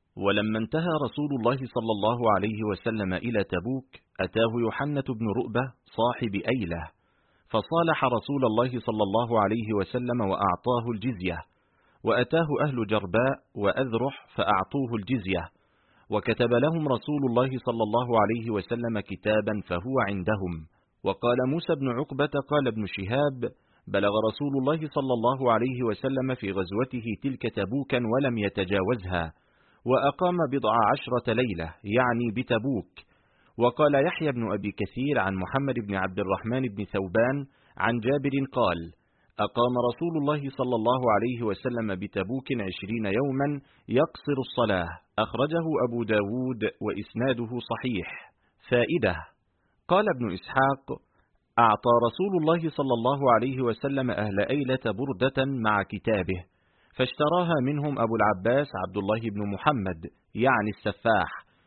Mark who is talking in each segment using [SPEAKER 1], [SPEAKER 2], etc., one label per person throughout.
[SPEAKER 1] ولما انتهى رسول الله صلى الله عليه وسلم إلى تبوك أتاه يوحنة بن رؤبة صاحب أيلة، فصالح رسول الله صلى الله عليه وسلم وأعطاه الجزية، وأتاه أهل جرباء وأذرح فأعطوه الجزية، وكتب لهم رسول الله صلى الله عليه وسلم كتابا فهو عندهم. وقال موسى بن عقبة قال ابن شهاب: بلغ رسول الله صلى الله عليه وسلم في غزوته تلك تبوكا ولم يتجاوزها، وأقام 17 ليلة يعني بتبوك. وقال يحيى بن أبي كثير عن محمد بن عبد الرحمن بن ثوبان عن جابر قال: أقام رسول الله صلى الله عليه وسلم بتبوك 20 يوما يقصر الصلاة. أخرجه أبو داود وإسناده صحيح. فائدة: قال ابن إسحاق: أعطى رسول الله صلى الله عليه وسلم أهل أيلة بردة مع كتابه، فاشتراها منهم أبو العباس عبد الله بن محمد يعني السفاح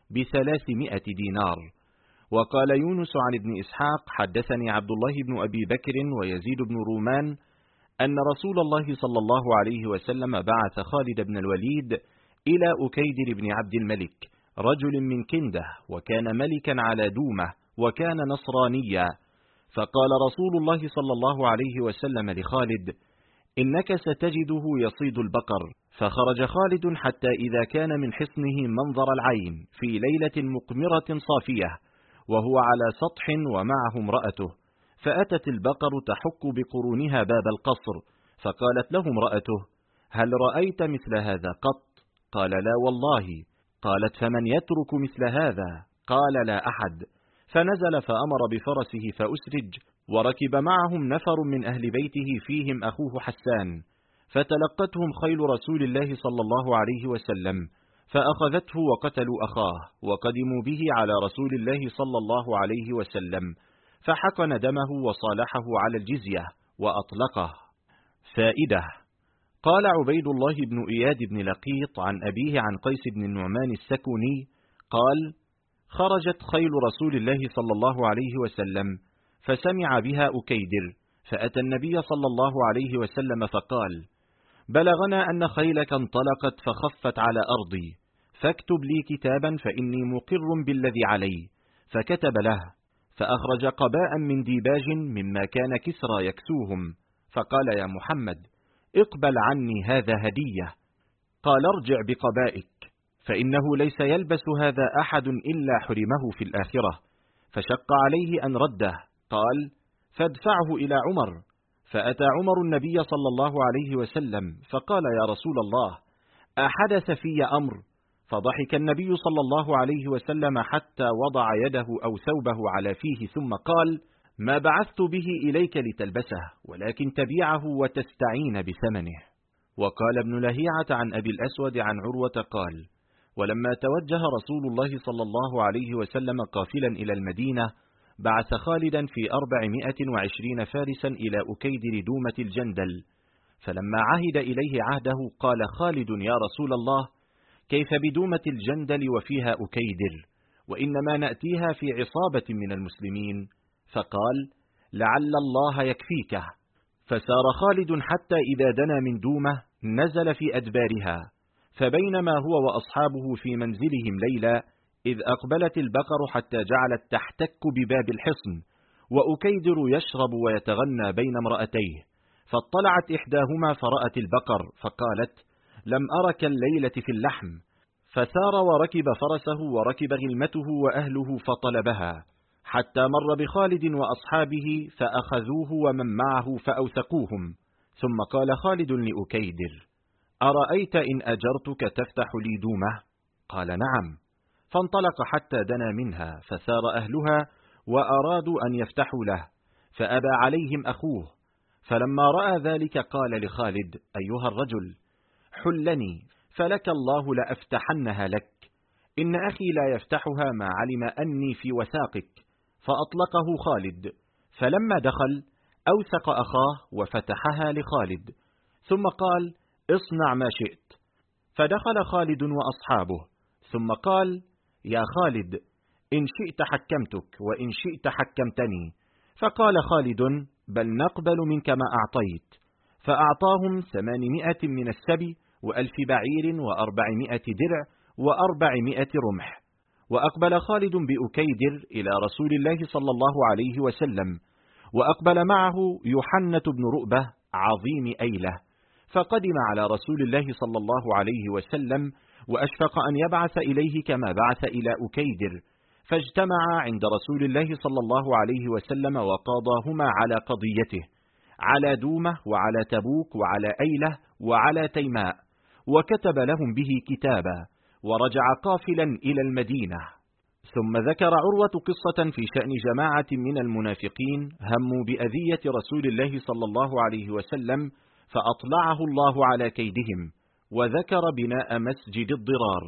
[SPEAKER 1] ب300 دينار. وقال يونس عن ابن إسحاق: حدثني عبد الله بن أبي بكر ويزيد بن رومان أن رسول الله صلى الله عليه وسلم بعث خالد بن الوليد إلى أكيدر بن عبد الملك رجل من كنده، وكان ملكا على دومة، وكان نصرانيا. فقال رسول الله صلى الله عليه وسلم لخالد: إنك ستجده يصيد البقر. فخرج خالد حتى إذا كان من حصنه منظر العين في ليلة مقمرة صافية، وهو على سطح ومعه امرأته، فأتت البقر تحك بقرونها باب القصر، فقالت له امرأته: هل رأيت مثل هذا قط؟ قال: لا والله. قالت: فمن يترك مثل هذا؟ قال: لا أحد. فنزل فأمر بفرسه فأسرج، وركب معهم نفر من أهل بيته فيهم أخوه حسان، فتلقتهم خيل رسول الله صلى الله عليه وسلم، فأخذته وقتلوا أخاه، وقدموا به على رسول الله صلى الله عليه وسلم، فحقن دمه وصالحه على الجزية وأطلقه. فائدة: قال عبيد الله بن إياد بن لقيط عن أبيه عن قيس بن النعمان السكني قال: خرجت خيل رسول الله صلى الله عليه وسلم، فسمع بها أكيدر، فأتى النبي صلى الله عليه وسلم فقال: بلغنا أن خيلك انطلقت فخفت على أرضي، فاكتب لي كتابا فإني مقر بالذي علي. فكتب له، فأخرج قباء من ديباج مما كان كسرى يكسوهم، فقال: يا محمد، اقبل عني هذا هدية. قال: ارجع بقبائك، فإنه ليس يلبس هذا أحد إلا حرمه في الآخرة. فشق عليه أن رده. قال: فادفعه إلى عمر. فأتى عمر النبي صلى الله عليه وسلم فقال: يا رسول الله، أحدث في أمر؟ فضحك النبي صلى الله عليه وسلم حتى وضع يده أو ثوبه على فيه، ثم قال: ما بعثت به إليك لتلبسه، ولكن تبيعه وتستعين بثمنه. وقال ابن لهيعة عن أبي الأسود عن عروة قال: ولما توجه رسول الله صلى الله عليه وسلم قافلا إلى المدينة، بعث خالدا في 420 فارسا إلى أكيدر دومة الجندل. فلما عهد إليه عهده قال خالد: يا رسول الله، كيف بدومة الجندل وفيها أكيدر، وإنما نأتيها في عصابة من المسلمين؟ فقال: لعل الله يكفيك. فسار خالد حتى إذا دنا من دومة نزل في أدبارها، فبينما هو وأصحابه في منزلهم ليلا، إذ أقبلت البقر حتى جعلت تحتك بباب الحصن، وأكيدر يشرب ويتغنى بين امرأتيه، فاطلعت إحداهما فرأت البقر، فقالت: لم أرك الليلة في اللحم. فسار وركب فرسه وركب غلمته وأهله فطلبها، حتى مر بخالد وأصحابه فأخذوه ومن معه فأوثقوهم. ثم قال خالد لأكيدر: أرأيت إن أجرتك تفتح لي دومة؟ قال: نعم. فانطلق حتى دنا منها، فسار أهلها وأرادوا أن يفتحوا له، فأبى عليهم أخوه. فلما رأى ذلك قال لخالد: أيها الرجل، حلني، فلك الله لأفتحنها لك، إن أخي لا يفتحها ما علم أني في وثاقك. فأطلقه خالد، فلما دخل أوثق أخاه وفتحها لخالد، ثم قال: اصنع ما شئت. فدخل خالد وأصحابه، ثم قال: يا خالد، إن شئت حكمتك وإن شئت حكمتني. فقال خالد: بل نقبل منك ما أعطيت. فأعطاهم 800 من السبي و1000 بعير و400 درع و400 رمح. وأقبل خالد بأكيدر إلى رسول الله صلى الله عليه وسلم، وأقبل معه يحنة بن رؤبة عظيم أيلة، فقدم على رسول الله صلى الله عليه وسلم، وأشفق أن يبعث إليه كما بعث إلى أكيدر، فاجتمعا عند رسول الله صلى الله عليه وسلم وقاضاهما على قضيته، على دومة وعلى تبوك وعلى أيلة وعلى تيماء، وكتب لهم به كتابا، ورجع قافلا إلى المدينة. ثم ذكر عروة قصة في شأن جماعة من المنافقين هموا بأذية رسول الله صلى الله عليه وسلم، فأطلعه الله على كيدهم، وذكر بناء مسجد الضرار.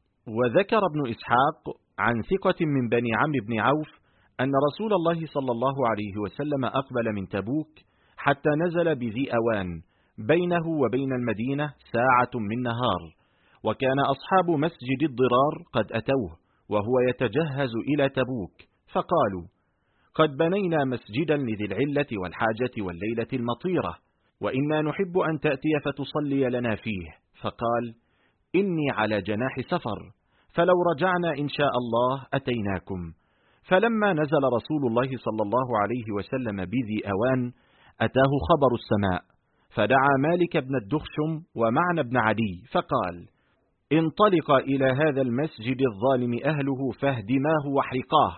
[SPEAKER 1] وذكر ابن إسحاق عن ثقة من بني عمرو بن عوف أن رسول الله صلى الله عليه وسلم أقبل من تبوك حتى نزل بذي أوان، بينه وبين المدينة ساعة من نهار، وكان أصحاب مسجد الضرار قد أتوه وهو يتجهز إلى تبوك، فقالوا: قد بنينا مسجدا لذي العلة والحاجة والليلة المطيرة، وإنا نحب أن تأتي فتصلي لنا فيه. فقال: إني على جناح سفر، فلو رجعنا إن شاء الله أتيناكم. فلما نزل رسول الله صلى الله عليه وسلم بذي أوان أتاه خبر السماء، فدعا مالك بن الدخشم ومعنى بن عدي، فقال: انطلق إلى هذا المسجد الظالم أهله فاهدماه واحرقاه.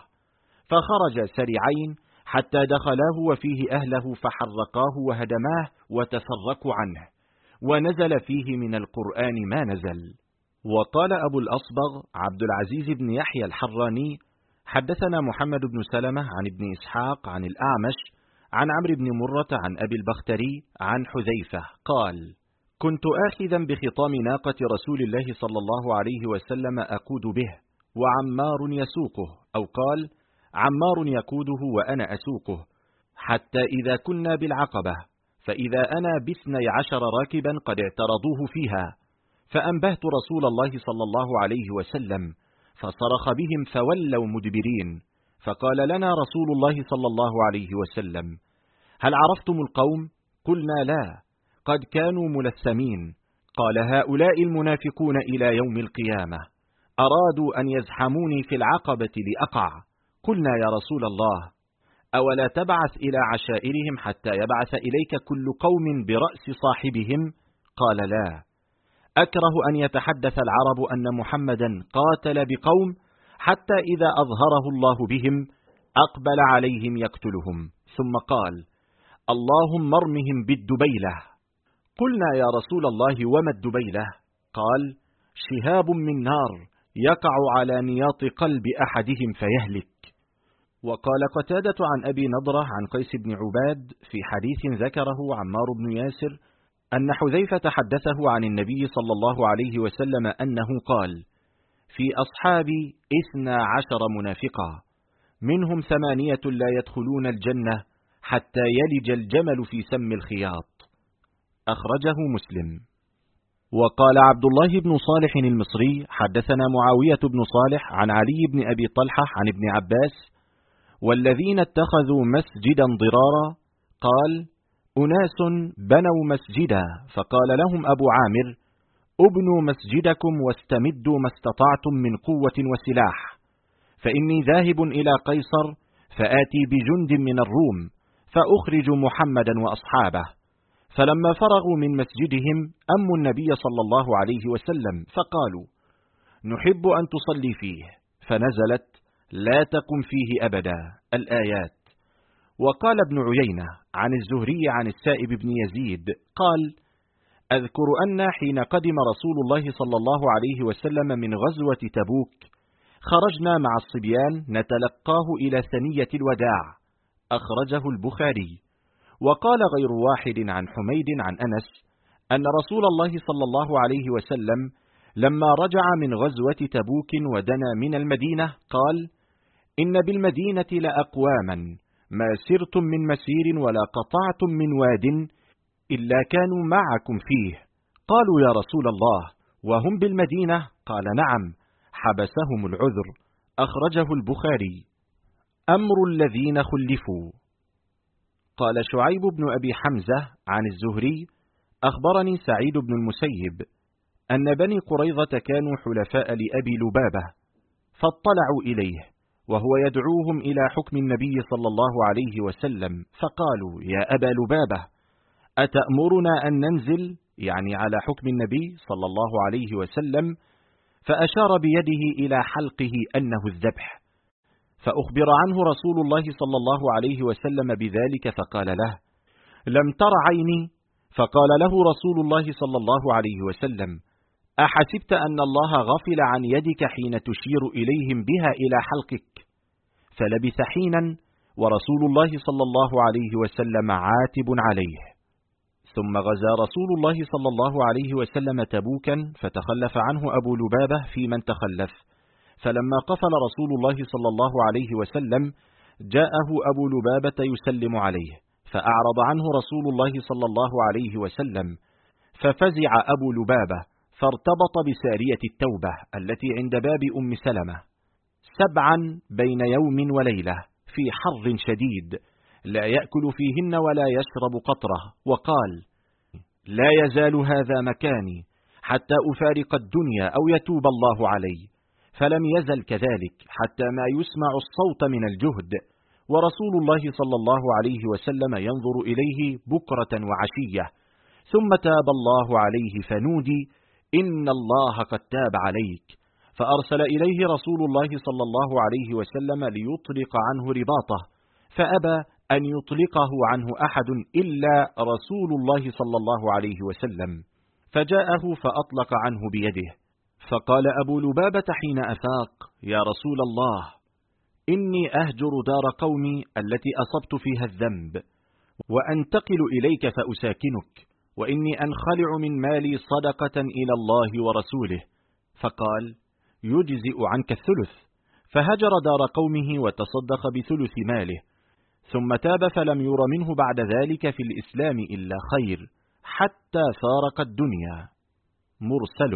[SPEAKER 1] فخرج سريعين حتى دخلاه وفيه أهله فحرقاه وهدماه وتفرقوا عنه، ونزل فيه من القرآن ما نزل. وقال أبو الأصبغ عبد العزيز بن يحيى الحراني: حدثنا محمد بن سلمة عن ابن إسحاق عن الأعمش عن عمرو بن مرة عن أبي البختري عن حذيفة قال: كنت آخذا بخطام ناقة رسول الله صلى الله عليه وسلم أقود به، وعمار يسوقه، أو قال: عمار يقوده وأنا أسوقه، حتى إذا كنا بالعقبة، فإذا أنا ب12 راكبا قد اعترضوه فيها، فأنبهت رسول الله صلى الله عليه وسلم، فصرخ بهم فولوا مدبرين، فقال لنا رسول الله صلى الله عليه وسلم: هل عرفتم القوم؟ قلنا: لا. قد كانوا ملثمين. قال: هؤلاء المنافقون إلى يوم القيامة، أرادوا أن يزحموني في العقبة لأقع. قلنا: يا رسول الله، أولا تبعث إلى عشائرهم حتى يبعث إليك كل قوم برأس صاحبهم؟ قال: لا. أكره أن يتحدث العرب أن محمدا قاتل بقوم حتى إذا أظهره الله بهم أقبل عليهم يقتلهم، ثم قال: اللهم ارمهم بالدبيلة. قلنا: يا رسول الله، وما الدبيلة؟ قال: شهاب من نار يقع على نياط قلب أحدهم فيهلك. وقال قتادة عن أبي نضرة عن قيس بن عباد في حديث ذكره عمار بن ياسر أن حذيفة حدثه عن النبي صلى الله عليه وسلم أنه قال: في أصحابي 12 منافقا، منهم 8 لا يدخلون الجنة حتى يلج الجمل في سم الخياط. أخرجه مسلم. وقال عبد الله بن صالح المصري حدثنا معاوية بن صالح عن علي بن أبي طلحة عن ابن عباس: والذين اتخذوا مسجدا ضرارا، قال: أناس بنوا مسجدا، فقال لهم أبو عامر: ابنوا مسجدكم واستمدوا ما استطعتم من قوة وسلاح، فإني ذاهب إلى قيصر فآتي بجند من الروم فأخرج محمدا وأصحابه. فلما فرغوا من مسجدهم أموا النبي صلى الله عليه وسلم، فقالوا: نحب أن تصلي فيه، فنزلت: لا تقم فيه أبدا الآيات. وقال ابن عيينة عن الزهري عن السائب بن يزيد قال: أذكر أن حين قدم رسول الله صلى الله عليه وسلم من غزوة تبوك خرجنا مع الصبيان نتلقاه إلى ثنية الوداع. أخرجه البخاري. وقال غير واحد عن حميد عن أنس أن رسول الله صلى الله عليه وسلم لما رجع من غزوة تبوك ودنا من المدينة قال: إن بالمدينة لأقواما ما سرتم من مسير ولا قطعتم من واد إلا كانوا معكم فيه. قالوا: يا رسول الله، وهم بالمدينة؟ قال: نعم، حبسهم العذر. أخرجه البخاري. أمر الذين خلفوا. قال شعيب بن أبي حمزة عن الزهري: أخبرني سعيد بن المسيب أن بني قريظة كانوا حلفاء لأبي لبابة، فاطلعوا إليه وهو يدعوهم إلى حكم النبي صلى الله عليه وسلم، فقالوا: يا أبا لبابة، أتأمرنا أن ننزل، يعني على حكم النبي صلى الله عليه وسلم؟ فأشار بيده إلى حلقه أنه الذبح، فأخبر عنه رسول الله صلى الله عليه وسلم بذلك، فقال له: لم تر عيني؟ فقال له رسول الله صلى الله عليه وسلم: أحسبت أن الله غفل عن يدك حين تشير إليهم بها إلى حلقك؟ فلبث حينا ورسول الله صلى الله عليه وسلم عاتب عليه. ثم غزا رسول الله صلى الله عليه وسلم تبوكا، فتخلف عنه أبو لبابة في من تخلف، فلما قفل رسول الله صلى الله عليه وسلم جاءه أبو لبابة يسلم عليه، فأعرض عنه رسول الله صلى الله عليه وسلم، ففزع أبو لبابة، فارتبط بسارية التوبة التي عند باب أم سلمة 7 بين يوم وليلة في حر شديد لا يأكل فيهن ولا يشرب قطرة، وقال: لا يزال هذا مكاني حتى أفارق الدنيا أو يتوب الله علي، فلم يزل كذلك حتى ما يسمع الصوت من الجهد، ورسول الله صلى الله عليه وسلم ينظر إليه بكرة وعشية، ثم تاب الله عليه فنودي: إن الله قد تاب عليك، فأرسل إليه رسول الله صلى الله عليه وسلم ليطلق عنه رباطه، فأبى أن يطلقه عنه أحد إلا رسول الله صلى الله عليه وسلم، فجاءه فأطلق عنه بيده. فقال أبو لبابة حين أفاق: يا رسول الله، إني أهجر دار قومي التي أصبت فيها الذنب، وأنتقل إليك فأساكنك، وإني أنخلع من مالي صدقة إلى الله ورسوله. فقال: يجزئ عنك الثلث. فهجر دار قومه وتصدق بثلث ماله، ثم تاب، فلم ير منه بعد ذلك في الإسلام إلا خير حتى فارق الدنيا. مرسل.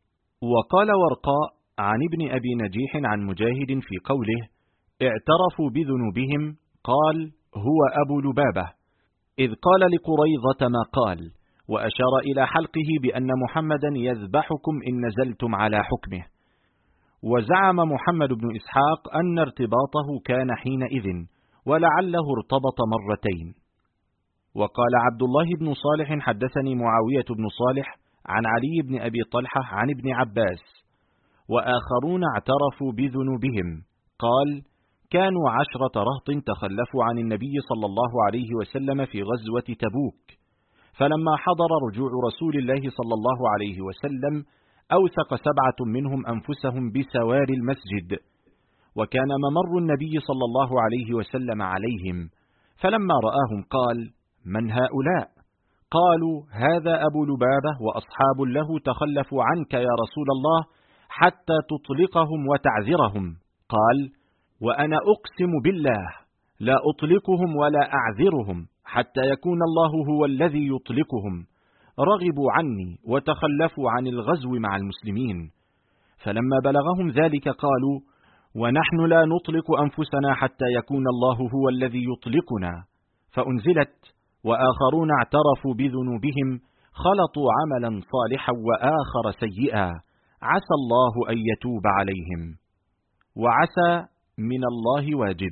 [SPEAKER 1] وقال ورقاء عن ابن أبي نجيح عن مجاهد في قوله: اعترفوا بذنوبهم، قال: هو أبو لبابة، إذ قال لقريظة ما قال، وأشار إلى حلقه بأن محمدا يذبحكم إن نزلتم على حكمه. وزعم محمد بن إسحاق أن ارتباطه كان حينئذ، ولعله ارتبط مرتين. وقال عبد الله بن صالح: حدثني معاوية بن صالح عن علي بن أبي طلحة عن ابن عباس، وآخرون اعترفوا بذنوبهم، قال: كانوا 10 رهط تخلفوا عن النبي صلى الله عليه وسلم في غزوة تبوك، فلما حضر رجوع رسول الله صلى الله عليه وسلم أوثق 7 منهم أنفسهم بسوار المسجد، وكان ممر النبي صلى الله عليه وسلم عليهم، فلما رآهم قال: من هؤلاء؟ قالوا: هذا أبو لبابة وأصحاب له تخلفوا عنك يا رسول الله حتى تطلقهم وتعذرهم. قال: وأنا أقسم بالله لا أطلقهم ولا أعذرهم حتى يكون الله هو الذي يطلقهم. رغبوا عني وتخلفوا عن الغزو مع المسلمين. فلما بلغهم ذلك قالوا: ونحن لا نطلق أنفسنا حتى يكون الله هو الذي يطلقنا. فأنزلت: وآخرون اعترفوا بذنوبهم، خلطوا عملا صالحا وآخر سيئا، عسى الله أن يتوب عليهم. وعسى من الله واجب.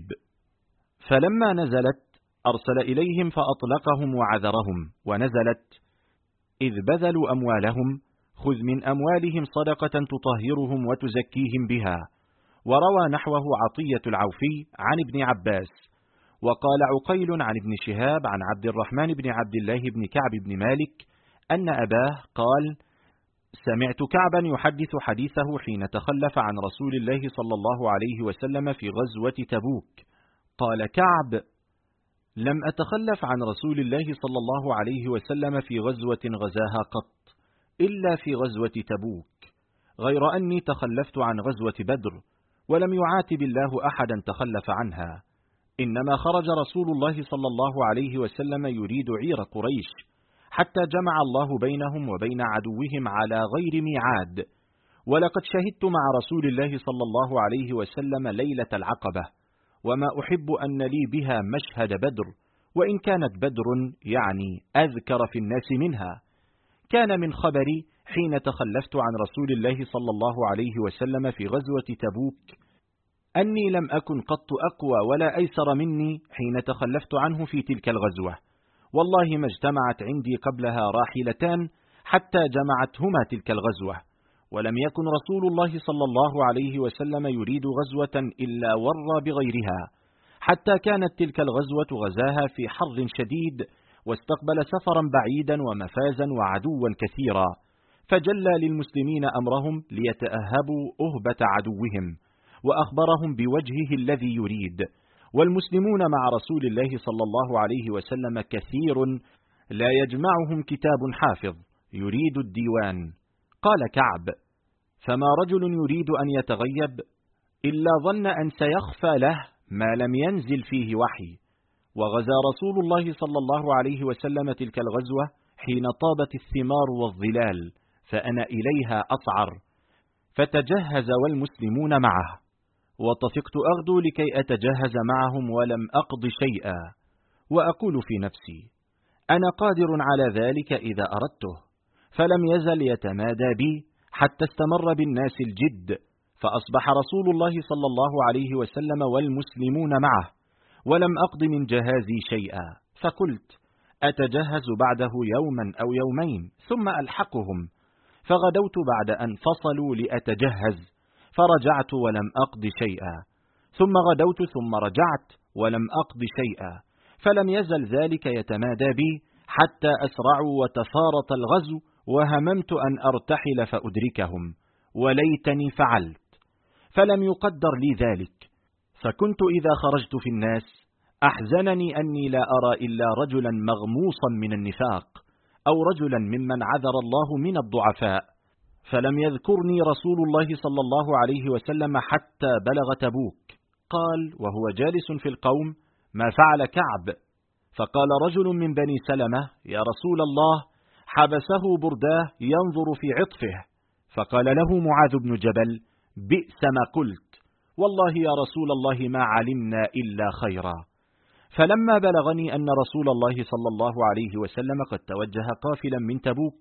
[SPEAKER 1] فلما نزلت أرسل إليهم فأطلقهم وعذرهم، ونزلت: إذ بذلوا أموالهم خذ من أموالهم صدقة تطهرهم وتزكيهم بها. وروى نحوه عطية العوفي عن ابن عباس. وقال عقيل عن ابن شهاب عن عبد الرحمن بن عبد الله بن كعب بن مالك أن أباه قال: سمعت كعبا يحدث حديثه حين تخلف عن رسول الله صلى الله عليه وسلم في غزوة تبوك. قال كعب: لم أتخلف عن رسول الله صلى الله عليه وسلم في غزوة غزاها قط إلا في غزوة تبوك، غير أني تخلفت عن غزوة بدر، ولم يعاتب الله أحدا تخلف عنها، إنما خرج رسول الله صلى الله عليه وسلم يريد عير قريش، حتى جمع الله بينهم وبين عدوهم على غير ميعاد. ولقد شهدت مع رسول الله صلى الله عليه وسلم ليلة العقبة، وما أحب أن لي بها مشهد بدر، وإن كانت بدر يعني أذكر في الناس منها. كان من خبري حين تخلفت عن رسول الله صلى الله عليه وسلم في غزوة تبوك أني لم أكن قط أقوى ولا أيسر مني حين تخلفت عنه في تلك الغزوة، والله ما اجتمعت عندي قبلها راحلتان حتى جمعتهما تلك الغزوة، ولم يكن رسول الله صلى الله عليه وسلم يريد غزوة إلا ور بغيرها، حتى كانت تلك الغزوة غزاها في حر شديد، واستقبل سفرا بعيدا ومفازا وعدوا كثيرا، فجلى للمسلمين أمرهم ليتأهبوا أهبة عدوهم، وأخبرهم بوجهه الذي يريد. والمسلمون مع رسول الله صلى الله عليه وسلم كثير، لا يجمعهم كتاب حافظ يريد الديوان. قال كعب: فما رجل يريد أن يتغيب إلا ظن أن سيخفى له ما لم ينزل فيه وحي. وغزا رسول الله صلى الله عليه وسلم تلك الغزوة حين طابت الثمار والظلال، فأنا إليها أصعر، فتجهز والمسلمون معه، وطفقت أغدو لكي أتجهز معهم ولم أقض شيئا، وأقول في نفسي: أنا قادر على ذلك إذا أردته. فلم يزل يتمادى بي حتى استمر بالناس الجد، فأصبح رسول الله صلى الله عليه وسلم والمسلمون معه، ولم أقض من جهازي شيئا، فقلت: أتجهز بعده يوما أو يومين ثم ألحقهم. فغدوت بعد أن فصلوا لأتجهز، فرجعت ولم أقض شيئا، ثم غدوت ثم رجعت ولم أقض شيئا، فلم يزل ذلك يتمادى بي حتى أسرعوا وتفارط الغزو، وهممت أن أرتحل فأدركهم، وليتني فعلت، فلم يقدر لي ذلك. فكنت إذا خرجت في الناس أحزنني أني لا أرى إلا رجلا مغموصا من النفاق، أو رجلا ممن عذر الله من الضعفاء، فلم يذكرني رسول الله صلى الله عليه وسلم حتى بلغ تبوك. قال وهو جالس في القوم: ما فعل كعب؟ فقال رجل من بني سلمة: يا رسول الله، حبسه برداه ينظر في عطفه. فقال له معاذ بن جبل: بئس ما قلت، والله يا رسول الله ما علمنا إلا خيرا. فلما بلغني أن رسول الله صلى الله عليه وسلم قد توجه قافلا من تبوك،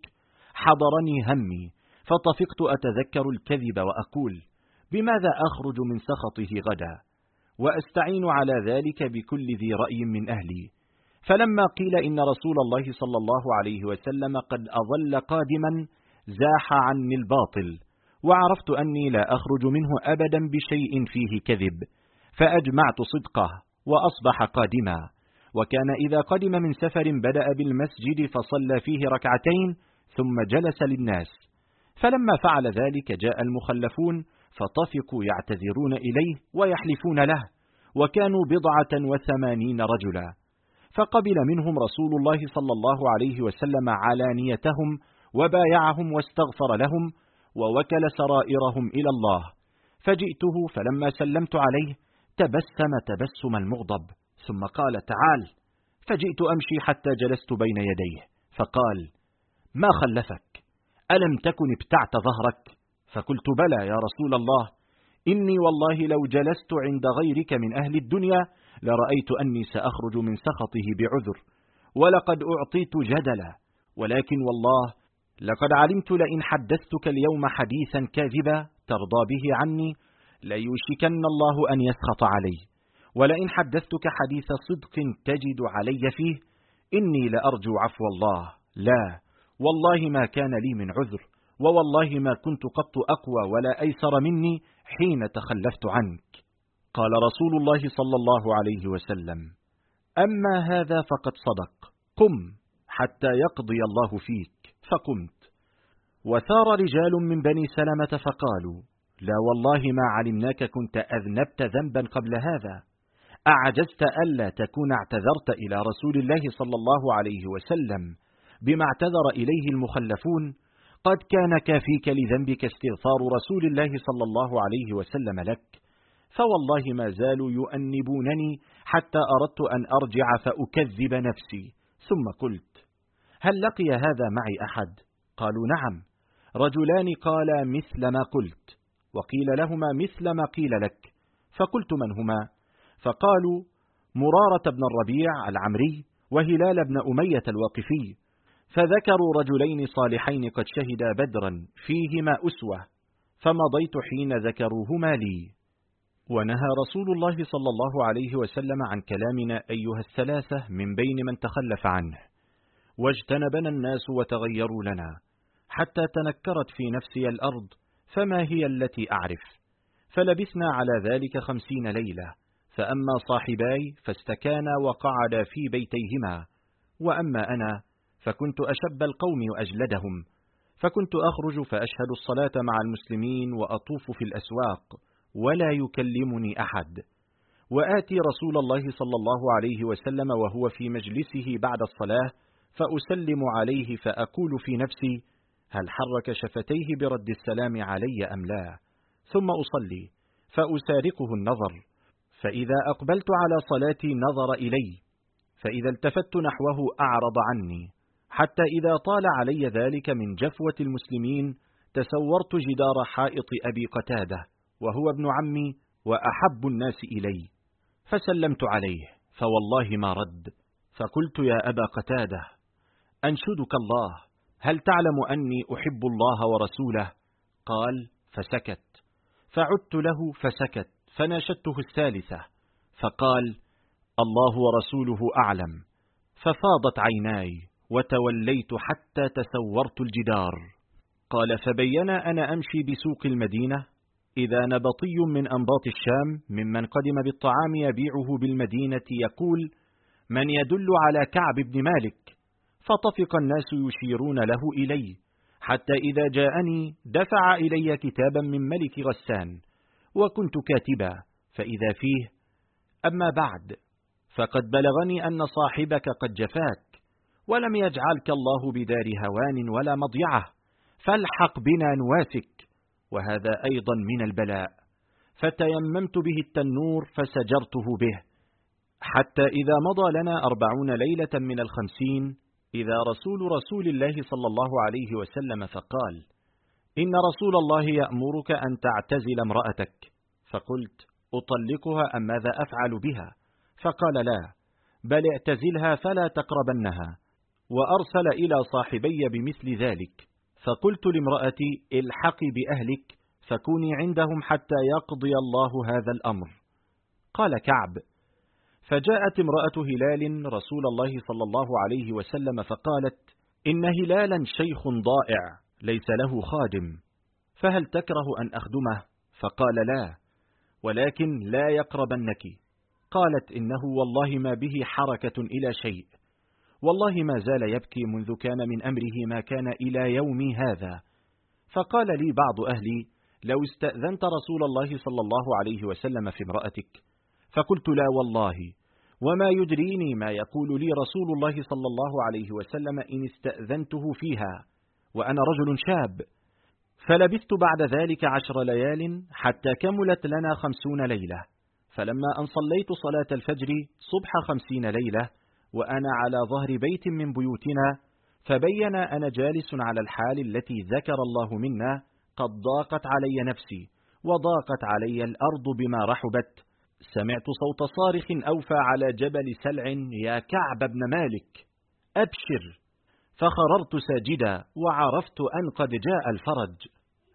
[SPEAKER 1] حضرني همي، فطفقت أتذكر الكذب وأقول: بماذا أخرج من سخطه غدا؟ وأستعين على ذلك بكل ذي رأي من أهلي. فلما قيل إن رسول الله صلى الله عليه وسلم قد أظل قادما، زاح عني الباطل، وعرفت أني لا أخرج منه أبدا بشيء فيه كذب، فأجمعت صدقه وأصبح قادما. وكان إذا قدم من سفر بدأ بالمسجد فصلى فيه ركعتين ثم جلس للناس. فلما فعل ذلك جاء المخلفون فطفقوا يعتذرون إليه ويحلفون له، وكانوا 89 رجلا، فقبل منهم رسول الله صلى الله عليه وسلم علانيتهم وبايعهم واستغفر لهم، ووكل سرائرهم إلى الله. فجئته فلما سلمت عليه تبسم تبسم المغضب، ثم قال: تعال. فجئت أمشي حتى جلست بين يديه، فقال: ما خلفك؟ ألم تكن ابتعت ظهرك؟ فقلت: بلى يا رسول الله، إني والله لو جلست عند غيرك من أهل الدنيا لرأيت أني سأخرج من سخطه بعذر، ولقد أعطيت جدلا، ولكن والله لقد علمت لئن حدثتك اليوم حديثا كاذبا ترضى به عني ليوشكن الله أن يسخط علي، ولئن حدثتك حديث صدق تجد علي فيه إني لأرجو عفو الله. لا والله ما كان لي من عذر، ووالله ما كنت قط أقوى ولا أيسر مني حين تخلفت عنك. قال رسول الله صلى الله عليه وسلم: أما هذا فقد صدق، قم حتى يقضي الله فيك. فقمت. وثار رجال من بني سلمة فقالوا: لا والله ما علمناك كنت أذنبت ذنبا قبل هذا، أعجزت ألا تكون اعتذرت إلى رسول الله صلى الله عليه وسلم بما اعتذر إليه المخلفون؟ قد كان كافيك لذنبك استغفار رسول الله صلى الله عليه وسلم لك. فوالله ما زالوا يؤنبونني حتى أردت أن أرجع فأكذب نفسي، ثم قلت: هل لقي هذا معي أحد؟ قالوا: نعم. رجلان قالا مثل ما قلت، وقيل لهما مثل ما قيل لك. فقلت: من هما؟ فقالوا: مرارة بن الربيع العمري، وهلال بن أمية الواقفي. فذكروا رجلين صالحين قد شهدا بدرا فيهما أسوة، فمضيت حين ذكروهما لي. ونهى رسول الله صلى الله عليه وسلم عن كلامنا أيها الثلاثة من بين من تخلف عنه، واجتنبنا الناس وتغيروا لنا، حتى تنكرت في نفسي الأرض فما هي التي أعرف. فلبثنا على ذلك 50 ليلة، فأما صاحباي فاستكانا وقعدا في بيتيهما، وأما أنا فكنت أشب القوم وأجلدهم، فكنت أخرج فأشهد الصلاة مع المسلمين وأطوف في الأسواق ولا يكلمني أحد، وآتي رسول الله صلى الله عليه وسلم وهو في مجلسه بعد الصلاة فأسلم عليه فأقول في نفسي: هل حرك شفتيه برد السلام علي أم لا؟ ثم أصلي فأسارقه النظر، فإذا أقبلت على صلاتي نظر إلي، فإذا التفت نحوه أعرض عني، حتى إذا طال علي ذلك من جفوة المسلمين تسورت جدار حائط أبي قتادة وهو ابن عمي وأحب الناس إلي، فسلمت عليه فوالله ما رد، فقلت: يا أبا قتادة أنشدك الله، هل تعلم أني أحب الله ورسوله؟ قال: فسكت، فعدت له فسكت، فناشدته الثالثة فقال: الله ورسوله أعلم، ففاضت عيناي وتوليت حتى تسورت الجدار. قال: فبين أنا أمشي بسوق المدينة إذا نبطي من أنباط الشام ممن قدم بالطعام يبيعه بالمدينة يقول: من يدل على كعب بن مالك؟ فطفق الناس يشيرون له إلي، حتى إذا جاءني دفع إلي كتابا من ملك غسان، وكنت كاتبا، فإذا فيه: أما بعد، فقد بلغني أن صاحبك قد جفاك، ولم يجعلك الله بدار هوان ولا مضيعة، فالحق بنا نوافك، وهذا أيضا من البلاء. فتيممت به التنور فسجرته به، حتى إذا مضى لنا 40 ليلة من 50 إذا رسول الله صلى الله عليه وسلم فقال: إن رسول الله يأمرك أن تعتزل امرأتك. فقلت: أطلقها أم ماذا أفعل بها؟ فقال: لا، بل اعتزلها فلا تقربنها. وأرسل إلى صاحبي بمثل ذلك. فقلت لامرأتي: الحقي بأهلك فكوني عندهم حتى يقضي الله هذا الأمر. قال كعب: فجاءت امرأة هلال رسول الله صلى الله عليه وسلم فقالت: إن هلالا شيخ ضائع ليس له خادم، فهل تكره أن أخدمه؟ فقال: لا، ولكن لا يقربنك. قالت: إنه والله ما به حركة إلى شيء، والله ما زال يبكي منذ كان من أمره ما كان إلى يومي هذا. فقال لي بعض أهلي: لو استأذنت رسول الله صلى الله عليه وسلم في امرأتك. فقلت: لا والله، وما يدريني ما يقول لي رسول الله صلى الله عليه وسلم إن استأذنته فيها، وأنا رجل شاب. فلبثت بعد ذلك 10 ليال حتى كملت لنا 50 ليلة، فلما أن صليت صلاة الفجر صبح 50 ليلة وأنا على ظهر بيت من بيوتنا، فبين أنا جالس على الحال التي ذكر الله منا، قد ضاقت علي نفسي وضاقت علي الأرض بما رحبت، سمعت صوت صارخ أوفى على جبل سلع: يا كعب بن مالك أبشر. فخررت ساجدا وعرفت أن قد جاء الفرج.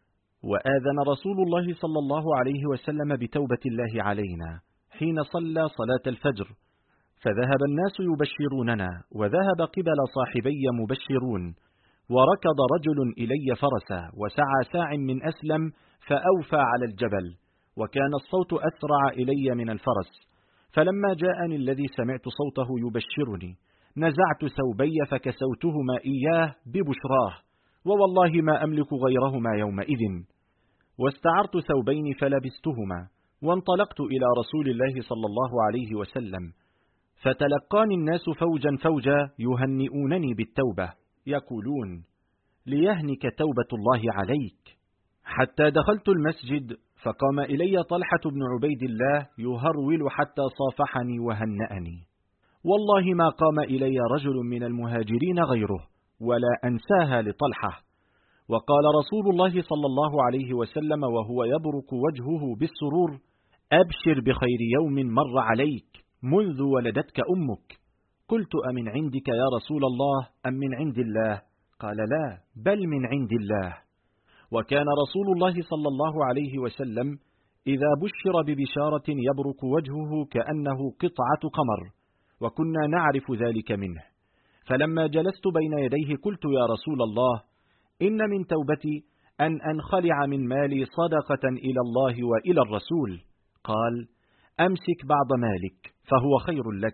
[SPEAKER 1] وآذن رسول الله صلى الله عليه وسلم بتوبة الله علينا حين صلى صلاة الفجر، فذهب الناس يبشروننا، وذهب قبل صاحبي مبشرون، وركض رجل إلي فرسا وسعى ساع من أسلم فأوفى على الجبل، وكان الصوت أسرع إلي من الفرس. فلما جاءني الذي سمعت صوته يبشرني نزعت ثوبي فكسوتهما إياه ببشراه، ووالله ما أملك غيرهما يومئذ، واستعرت ثوبين فلبستهما، وانطلقت إلى رسول الله صلى الله عليه وسلم، فتلقاني الناس فوجا فوجا يهنئونني بالتوبة، يقولون: ليهنك توبة الله عليك. حتى دخلت المسجد فقام إلي طلحة بن عبيد الله يهرول حتى صافحني وهنأني، والله ما قام إلي رجل من المهاجرين غيره، ولا أنساها لطلحة. وقال رسول الله صلى الله عليه وسلم وهو يبرق وجهه بالسرور: أبشر بخير يوم مر عليك منذ ولدتك أمك. قلت: أمن عندك يا رسول الله أم من عند الله؟ قال: لا، بل من عند الله. وكان رسول الله صلى الله عليه وسلم إذا بشر ببشارة يبرق وجهه كأنه قطعة قمر، وكنا نعرف ذلك منه. فلما جلست بين يديه قلت: يا رسول الله، إن من توبتي أن أنخلع من مالي صدقة إلى الله وإلى الرسول. قال: أمسك بعض مالك فهو خير لك.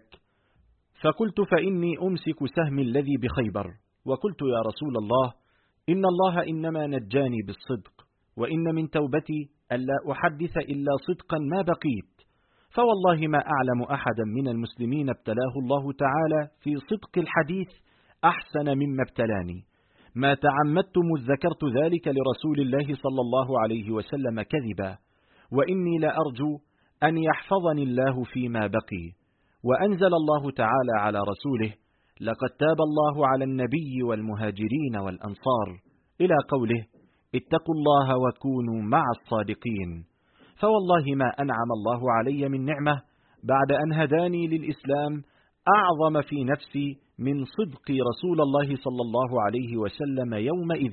[SPEAKER 1] فقلت: فإني أمسك سهم الذي بخيبر. وقلت: يا رسول الله، إن الله إنما نجاني بالصدق، وإن من توبتي ألا أحدث إلا صدقا ما بقيت. فوالله ما أعلم أحدا من المسلمين ابتلاه الله تعالى في صدق الحديث أحسن مما ابتلاني. ما تعمدت مذ ذكرت ذلك لرسول الله صلى الله عليه وسلم كذبا، وإني لأرجو أن يحفظني الله فيما بقي. وأنزل الله تعالى على رسوله: لقد تاب الله على النبي والمهاجرين والأنصار، إلى قوله: اتقوا الله وكونوا مع الصادقين. فوالله ما أنعم الله علي من نعمة بعد أن هداني للإسلام أعظم في نفسي من صدق رسول الله صلى الله عليه وسلم يومئذ،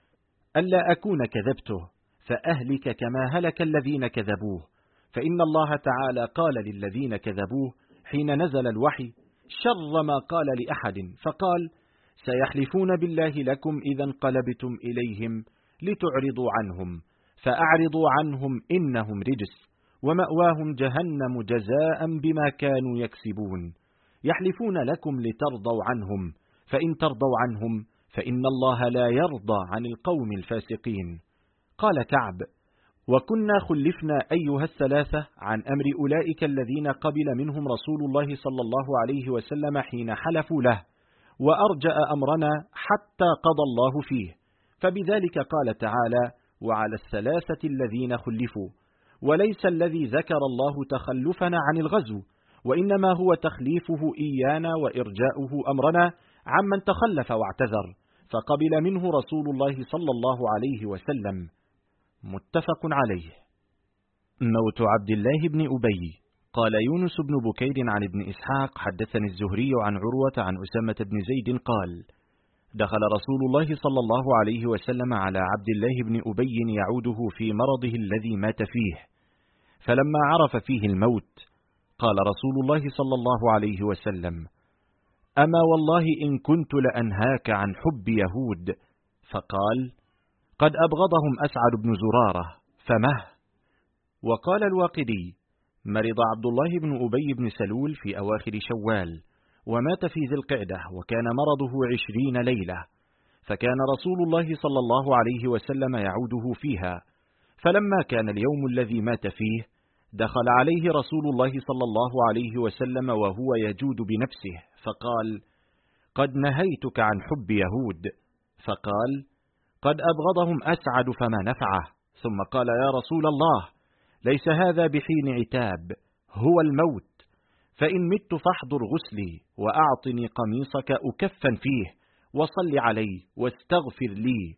[SPEAKER 1] ألا أكون كذبته فأهلك كما هلك الذين كذبوه. فإن الله تعالى قال للذين كذبوه حين نزل الوحي شر ما قال لأحد، فقال: سيحلفون بالله لكم إذا انقلبتم إليهم لتعرضوا عنهم، فأعرضوا عنهم إنهم رجس، ومأواهم جهنم جزاء بما كانوا يكسبون. يحلفون لكم لترضوا عنهم، فإن ترضوا عنهم فإن الله لا يرضى عن القوم الفاسقين. قال كعب: وكنا خلفنا أيها الثلاثة عن أمر أولئك الذين قبل منهم رسول الله صلى الله عليه وسلم حين حلفوا له، وأرجأ أمرنا حتى قضى الله فيه. فبذلك قال تعالى: وعلى الثلاثة الذين خلفوا. وليس الذي ذكر الله تخلفنا عن الغزو، وإنما هو تخليفه إيانا وإرجاؤه أمرنا عمن تخلف واعتذر، فقبل منه رسول الله صلى الله عليه وسلم. متفق عليه. موت عبد الله بن أبي. قال يونس بن بكير عن ابن إسحاق: حدثني الزهري عن عروة عن أسامة بن زيد قال: دخل رسول الله صلى الله عليه وسلم على عبد الله بن أبي يعوده في مرضه الذي مات فيه، فلما عرف فيه الموت قال رسول الله صلى الله عليه وسلم: أما والله إن كنت لأنهاك عن حب يهود. فقال: قد أبغضهم أسعد بن زرارة، فمه. وقال الواقدي: مرض عبد الله بن أبي بن سلول في أواخر شوال، ومات في ذي القعدة، وكان مرضه 20 ليلة، فكان رسول الله صلى الله عليه وسلم يعوده فيها. فلما كان اليوم الذي مات فيه دخل عليه رسول الله صلى الله عليه وسلم وهو يجود بنفسه، فقال: قد نهيتك عن حب يهود. فقال: قد أبغضهم أسعد فما نفعه. ثم قال: يا رسول الله، ليس هذا بحين عتاب، هو الموت، فإن مت فاحضر غسلي وأعطني قميصك أكفن فيه، وصل علي واستغفر لي.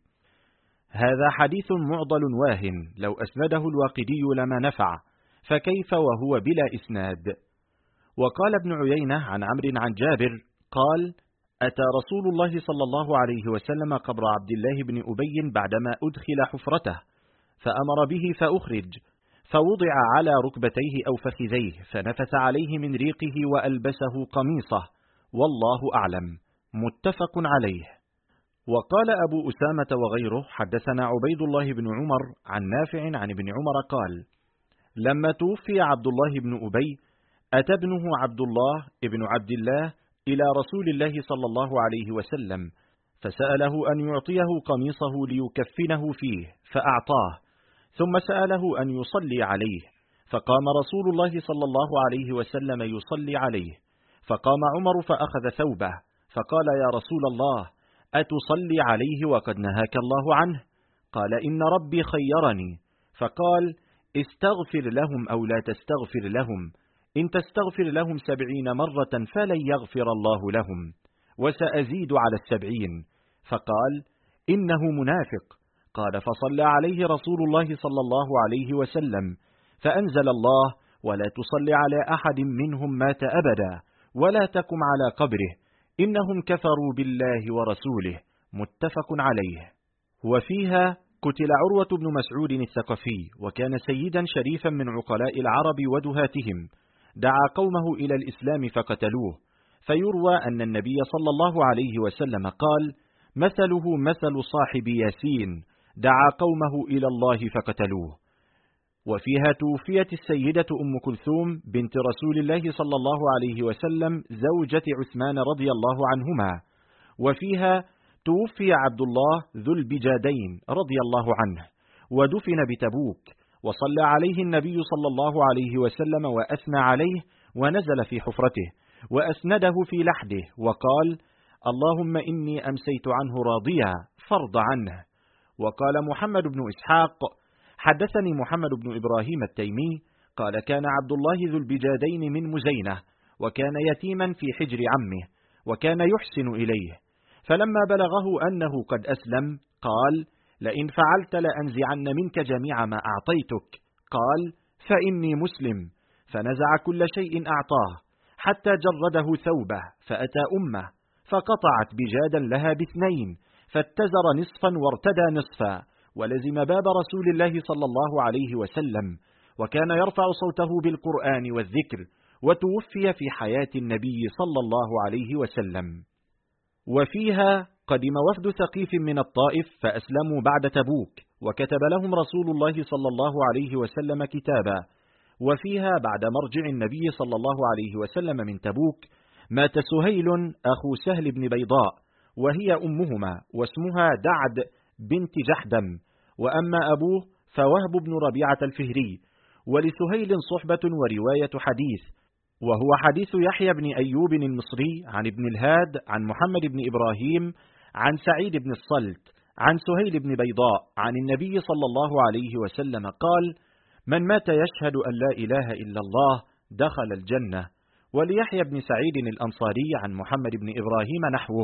[SPEAKER 1] هذا حديث معضل واهن، لو أسنده الواقدي لما نفع، فكيف وهو بلا إسناد. وقال ابن عيينة عن عمرو عن جابر قال: أتى رسول الله صلى الله عليه وسلم قبر عبد الله بن أبي بعدما أدخل حفرته، فأمر به فأخرج، فوضع على ركبتيه أو فخذيه، فنفث عليه من ريقه وألبسه قميصه، والله أعلم. متفق عليه. وقال أبو أسامة وغيره: حدثنا عبيد الله بن عمر عن نافع عن ابن عمر قال: لما توفي عبد الله بن أبي أتى ابنه عبد الله ابن عبد الله إلى رسول الله صلى الله عليه وسلم، فسأله أن يعطيه قميصه ليكفنه فيه، فأعطاه، ثم سأله أن يصلي عليه، فقام رسول الله صلى الله عليه وسلم يصلي عليه، فقام عمر فأخذ ثوبه، فقال: يا رسول الله، أتصلي عليه وقد نهاك الله عنه؟ قال: إن ربي خيرني، فقال: استغفر لهم أو لا تستغفر لهم، إن تستغفر لهم 70 مرة فلن يغفر الله لهم، وسأزيد على 70. فقال: إنه منافق. قال: فصلى عليه رسول الله صلى الله عليه وسلم، فأنزل الله: ولا تصلي على أحد منهم مات أبدا، ولا تقم على قبره، إنهم كفروا بالله ورسوله. متفق عليه. وفيها قتل عروة بن مسعود الثقفي، وكان سيدا شريفا من عقلاء العرب ودهاتهم، دعا قومه إلى الإسلام فقتلوه. فيروى أن النبي صلى الله عليه وسلم قال: مثله مثل صاحب ياسين، دعا قومه إلى الله فقتلوه. وفيها توفيت السيدة أم كلثوم بنت رسول الله صلى الله عليه وسلم زوجة عثمان رضي الله عنهما. وفيها توفي عبد الله ذو البجادين رضي الله عنه، ودفن بتبوك، وصلى عليه النبي صلى الله عليه وسلم وأثنى عليه، ونزل في حفرته وأسنده في لحده وقال: اللهم إني أمسيت عنه راضيا فارض عنه. وقال محمد بن إسحاق: حدثني محمد بن إبراهيم التيمي قال: كان عبد الله ذو البجادين من مزينة، وكان يتيما في حجر عمه، وكان يحسن إليه، فلما بلغه أنه قد أسلم قال: لئن فعلت لأنزعن منك جميع ما أعطيتك. قال: فإني مسلم. فنزع كل شيء أعطاه حتى جرده ثوبه، فأتى أمه فقطعت بجادا لها باثنين، فاتزر نصفا وارتدى نصفا، ولزم باب رسول الله صلى الله عليه وسلم، وكان يرفع صوته بالقرآن والذكر، وتوفي في حياة النبي صلى الله عليه وسلم. وفيها قدم وفد ثقيف من الطائف فأسلموا بعد تبوك، وكتب لهم رسول الله صلى الله عليه وسلم كتابا. وفيها بعد مرجع النبي صلى الله عليه وسلم من تبوك مات سهيل أخو سهل بن بيضاء، وهي أمهما، واسمها دعد بنت جحدم، وأما أبوه فوهب بن ربيعة الفهري. ولسهيل صحبة ورواية حديث، وهو حديث يحيى بن أيوب المصري عن ابن الهاد عن محمد بن إبراهيم عن سعيد بن الصلت عن سهيل بن بيضاء عن النبي صلى الله عليه وسلم قال: من مات يشهد أن لا إله إلا الله دخل الجنة. وليحيى بن سعيد الأنصاري عن محمد بن إبراهيم نحوه.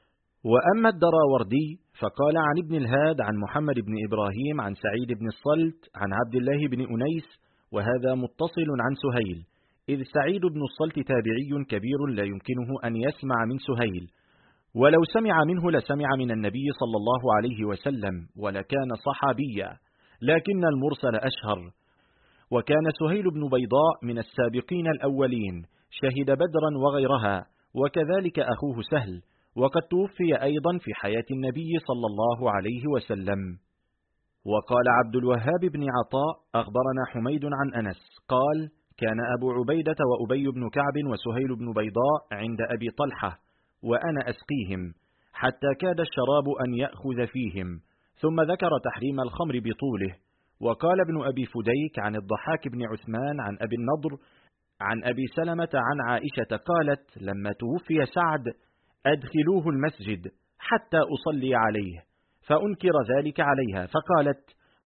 [SPEAKER 1] وأما الدراوردي فقال عن ابن الهاد عن محمد بن إبراهيم عن سعيد بن الصلت عن عبد الله بن أنيس، وهذا متصل عن سهيل، إذ سعيد بن الصلت تابعي كبير لا يمكنه أن يسمع من سهيل، ولو سمع منه لسمع من النبي صلى الله عليه وسلم ولكان صحابيا، لكن المرسل أشهر. وكان سهيل بن بيضاء من السابقين الأولين، شهد بدرا وغيرها، وكذلك أخوه سهل، وقد توفي أيضا في حياة النبي صلى الله عليه وسلم. وقال عبد الوهاب بن عطاء: أخبرنا حميد عن أنس قال: كان أبو عبيدة وأبي بن كعب وسهيل بن بيضاء عند أبي طلحة، وأنا أسقيهم، حتى كاد الشراب أن يأخذ فيهم، ثم ذكر تحريم الخمر بطوله. وقال ابن أبي فديك عن الضحاك بن عثمان عن أبي النضر عن أبي سلمة عن عائشة قالت: لما توفي سعد أدخلوه المسجد حتى أصلي عليه، فأنكر ذلك عليها، فقالت: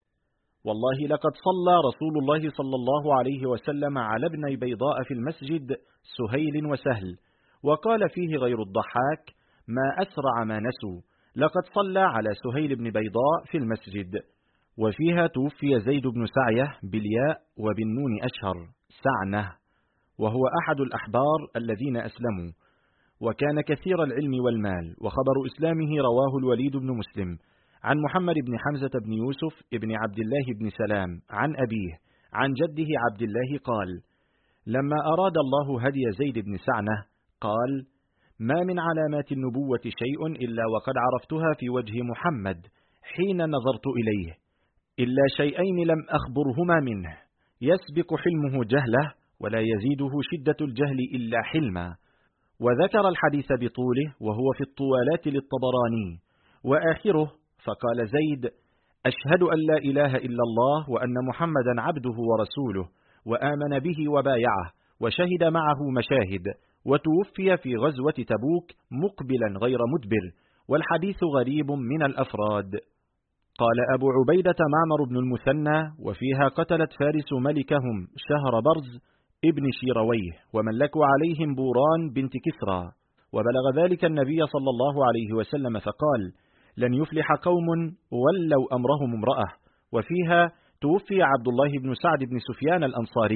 [SPEAKER 1] والله لقد صلى رسول الله صلى الله عليه وسلم على ابني بيضاء في المسجد سهيل وسهل. وقال فيه غير الضحاك: ما أسرع ما نسوا، لقد صلى على سهيل بن بيضاء في المسجد. وفيها توفي زيد بن سعية بالياء وبالنون أشهر سعنة، وهو أحد الأحبار الذين أسلموا، وكان كثير العلم والمال. وخبر إسلامه رواه الوليد بن مسلم عن محمد بن حمزة بن يوسف ابن عبد الله بن سلام عن أبيه عن جده عبد الله قال: لما أراد الله هدي زيد بن سعنة قال: ما من علامات النبوة شيء إلا وقد عرفتها في وجه محمد حين نظرت إليه، إلا شيئين لم أخبرهما منه: يسبق حلمه جهله، ولا يزيده شدة الجهل إلا حلما. وذكر الحديث بطوله، وهو في الطوالات للطبراني. وآخره فقال زيد: أشهد أن لا إله إلا الله وأن محمدا عبده ورسوله، وآمن به وبايعه، وشهد معه مشاهد، وتوفي في غزوة تبوك مقبلا غير مدبر، والحديث غريب من الأفراد. قال أبو عبيدة معمر بن المثنى: وفيها قتلت فارس ملكهم شهر برز ابن شيرويه، وملكوا عليهم بوران بنت كسرى، وبلغ ذلك النبي صلى الله عليه وسلم فقال: لن يفلح قوم ولوا أمرهم امرأة. وفيها توفي عبد الله بن سعد بن سفيان الأنصاري،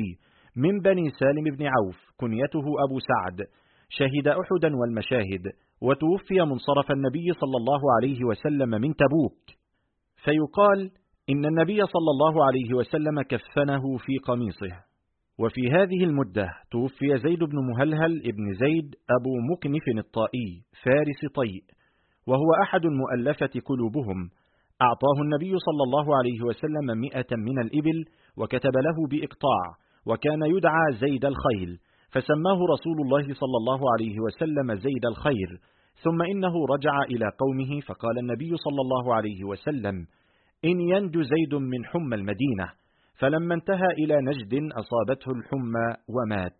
[SPEAKER 1] من بني سالم بن عوف كنيته أبو سعد، شهد أحدا والمشاهد، وتوفي منصرف النبي صلى الله عليه وسلم من تبوك. فيقال إن النبي صلى الله عليه وسلم كفنه في قميصه. وفي هذه المدة توفي زيد بن مهلهل ابن زيد أبو مكنف الطائي فارس طيء، وهو أحد المؤلفة قلوبهم. أعطاه النبي صلى الله عليه وسلم 100 من الإبل، وكتب له بإقطاع، وكان يدعى زيد الخيل، فسماه رسول الله صلى الله عليه وسلم زيد الخير. ثم إنه رجع إلى قومه، فقال النبي صلى الله عليه وسلم: إن ينج زيد من حمى المدينة. فلما انتهى إلى نجد أصابته الحمى ومات.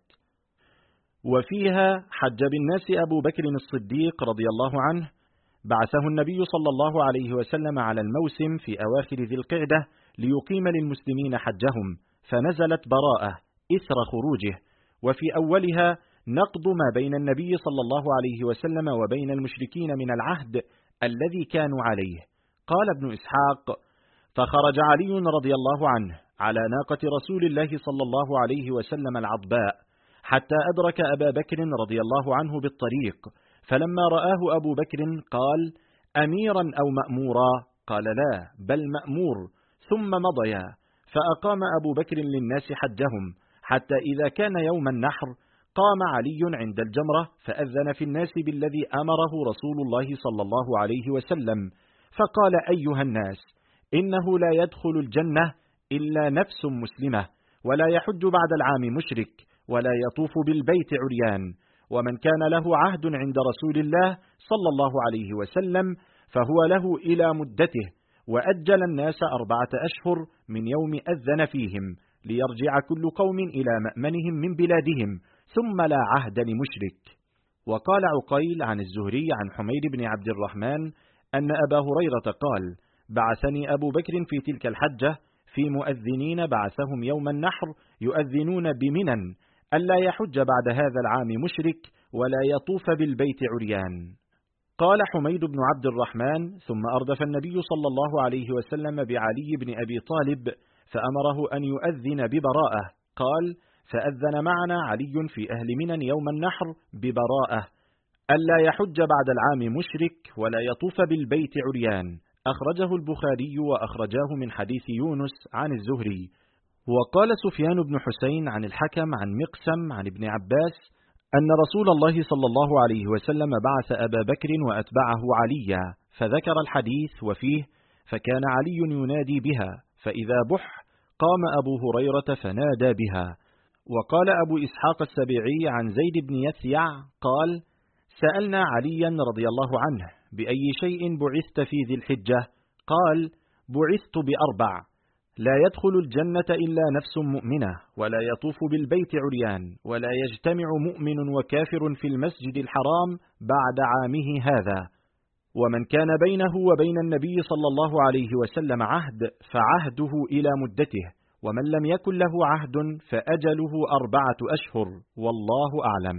[SPEAKER 1] وفيها حج بالناس أبو بكر الصديق رضي الله عنه، بعثه النبي صلى الله عليه وسلم على الموسم في أواخر ذي القعدة ليقيم للمسلمين حجهم، فنزلت براءة إثر خروجه، وفي أولها نقض ما بين النبي صلى الله عليه وسلم وبين المشركين من العهد الذي كانوا عليه. قال ابن إسحاق: فخرج علي رضي الله عنه على ناقة رسول الله صلى الله عليه وسلم العضباء، حتى أدرك أبا بكر رضي الله عنه بالطريق، فلما رآه أبو بكر قال: أميرا أو مأمورا؟ قال: لا، بل مأمور. ثم مضيا، فأقام أبو بكر للناس حجهم، حتى إذا كان يوم النحر قام علي عند الجمرة فأذن في الناس بالذي أمره رسول الله صلى الله عليه وسلم، فقال: أيها الناس، إنه لا يدخل الجنة إلا نفس مسلمة، ولا يحج بعد العام مشرك، ولا يطوف بالبيت عريان. ومن كان له عهد عند رسول الله صلى الله عليه وسلم فهو له إلى مدته، وأجل الناس 4 أشهر من يوم أذن فيهم، ليرجع كل قوم إلى مأمنهم من بلادهم، ثم لا عهد لمشرك. وقال عقيل عن الزهري عن حميد بن عبد الرحمن أن أبا هريرة قال: بعثني أبو بكر في تلك الحجة في مؤذنين بعثهم يوم النحر يؤذنون بمنن، ألا يحج بعد هذا العام مشرك، ولا يطوف بالبيت عريان. قال حميد بن عبد الرحمن: ثم أردف النبي صلى الله عليه وسلم بعلي بن أبي طالب، فأمره أن يؤذن ببراءة. قال: فأذن معنا علي في أهل منن يوم النحر ببراءة، ألا يحج بعد العام مشرك، ولا يطوف بالبيت عريان. أخرجه البخاري وأخرجاه من حديث يونس عن الزهري. وقال سفيان بن حسين عن الحكم عن مقسم عن ابن عباس أن رسول الله صلى الله عليه وسلم بعث أبا بكر وأتبعه عليا، فذكر الحديث وفيه: فكان علي ينادي بها، فإذا بح قام أبو هريرة فنادى بها. وقال أبو إسحاق السبيعي عن زيد بن يثيع قال: سألنا عليا رضي الله عنه: بأي شيء بعثت في ذي الحجة؟ قال: بعثت ب4: لا يدخل الجنة إلا نفس مؤمنة، ولا يطوف بالبيت عريان، ولا يجتمع مؤمن وكافر في المسجد الحرام بعد عامه هذا. ومن كان بينه وبين النبي صلى الله عليه وسلم عهد فعهده إلى مدته، ومن لم يكن له عهد فأجله 4 أشهر، والله أعلم.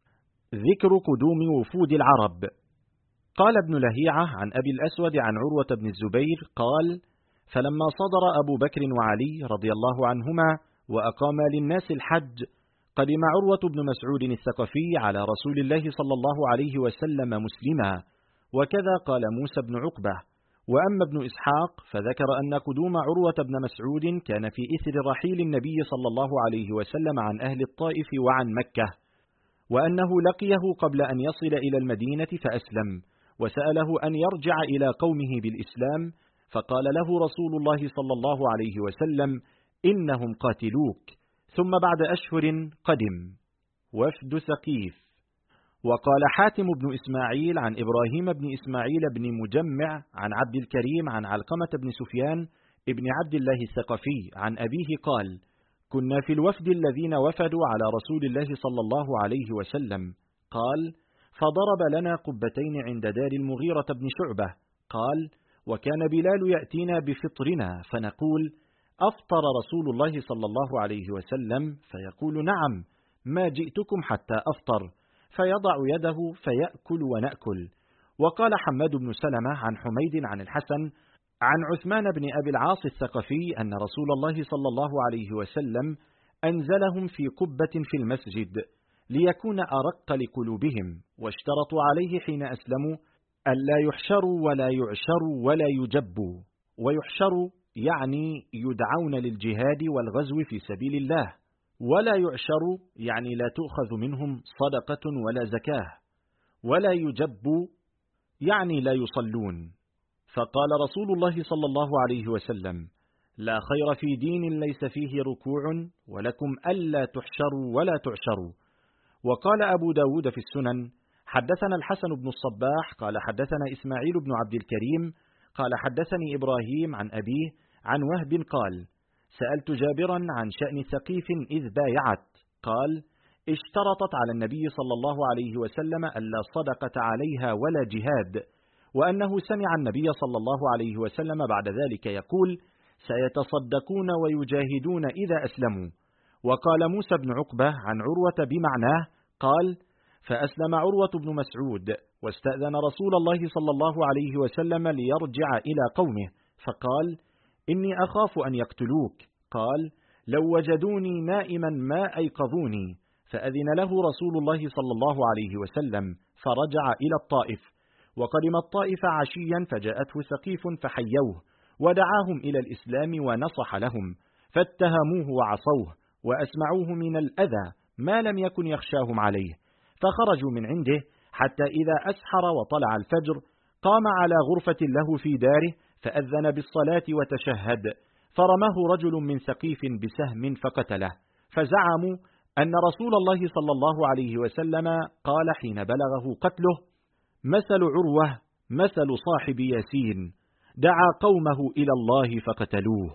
[SPEAKER 1] ذكر قدوم وفود العرب. قال ابن لهيعة عن أبي الأسود عن عروة بن الزبير قال: فلما صدر أبو بكر وعلي رضي الله عنهما وأقام للناس الحج، قدم عروة بن مسعود الثقفي على رسول الله صلى الله عليه وسلم مسلما، وكذا قال موسى بن عقبة. وأما ابن إسحاق فذكر أن قدوم عروة بن مسعود كان في إثر رحيل النبي صلى الله عليه وسلم عن أهل الطائف وعن مكة، وأنه لقيه قبل أن يصل إلى المدينة فأسلم، وسأله أن يرجع إلى قومه بالإسلام، فقال له رسول الله صلى الله عليه وسلم: إنهم قاتلوك. ثم بعد أشهر قدم. وفد ثقيف. وقال حاتم بن إسماعيل عن إبراهيم بن إسماعيل بن مجمع عن عبد الكريم عن علقمة بن سفيان ابن عبد الله الثقفي عن أبيه قال: كنا في الوفد الذين وفدوا على رسول الله صلى الله عليه وسلم. قال: فضرب لنا قبتين عند دار المغيرة بن شعبة. قال: وكان بلال يأتينا بفطرنا فنقول: أفطر رسول الله صلى الله عليه وسلم؟ فيقول: نعم، ما جئتكم حتى أفطر، فيضع يده فيأكل ونأكل. وقال حماد بن سلمة عن حميد عن الحسن عن عثمان بن أبي العاص الثقفي أن رسول الله صلى الله عليه وسلم أنزلهم في قبة في المسجد ليكون أرق لقلوبهم، واشترطوا عليه حين أسلموا ألا يحشروا ولا يعشروا ولا يجبوا. ويحشروا يعني يدعون للجهاد والغزو في سبيل الله، ولا يعشروا يعني لا تؤخذ منهم صدقة ولا زكاة، ولا يجبوا يعني لا يصلون. فقال رسول الله صلى الله عليه وسلم: لا خير في دين ليس فيه ركوع، ولكم ألا تحشروا ولا تعشروا. وقال أبو داود في السنن: حدثنا الحسن بن الصباح قال حدثنا إسماعيل بن عبد الكريم قال حدثني إبراهيم عن أبيه عن وهب قال: سألت جابرا عن شأن ثقيف إذ بايعت، قال: اشترطت على النبي صلى الله عليه وسلم ألا صدقة عليها ولا جهاد، وأنه سمع النبي صلى الله عليه وسلم بعد ذلك يقول: سيتصدقون ويجاهدون إذا أسلموا. وقال موسى بن عقبة عن عروة بمعناه قال: فأسلم عروة بن مسعود واستأذن رسول الله صلى الله عليه وسلم ليرجع إلى قومه، فقال: إني أخاف أن يقتلوك. قال: لو وجدوني نائما ما أيقظوني. فأذن له رسول الله صلى الله عليه وسلم فرجع إلى الطائف. وقدم الطائف عشيا فجاءته ثقيف فحيوه ودعاهم إلى الإسلام ونصح لهم، فاتهموه وعصوه وأسمعوه من الأذى ما لم يكن يخشاهم عليه، فخرجوا من عنده حتى إذا أسحر وطلع الفجر قام على غرفة له في داره فأذن بالصلاة وتشهد، فرماه رجل من ثقيف بسهم فقتله. فزعموا أن رسول الله صلى الله عليه وسلم قال حين بلغه قتله: مثل عروة مثل صاحب ياسين، دعا قومه إلى الله فقتلوه.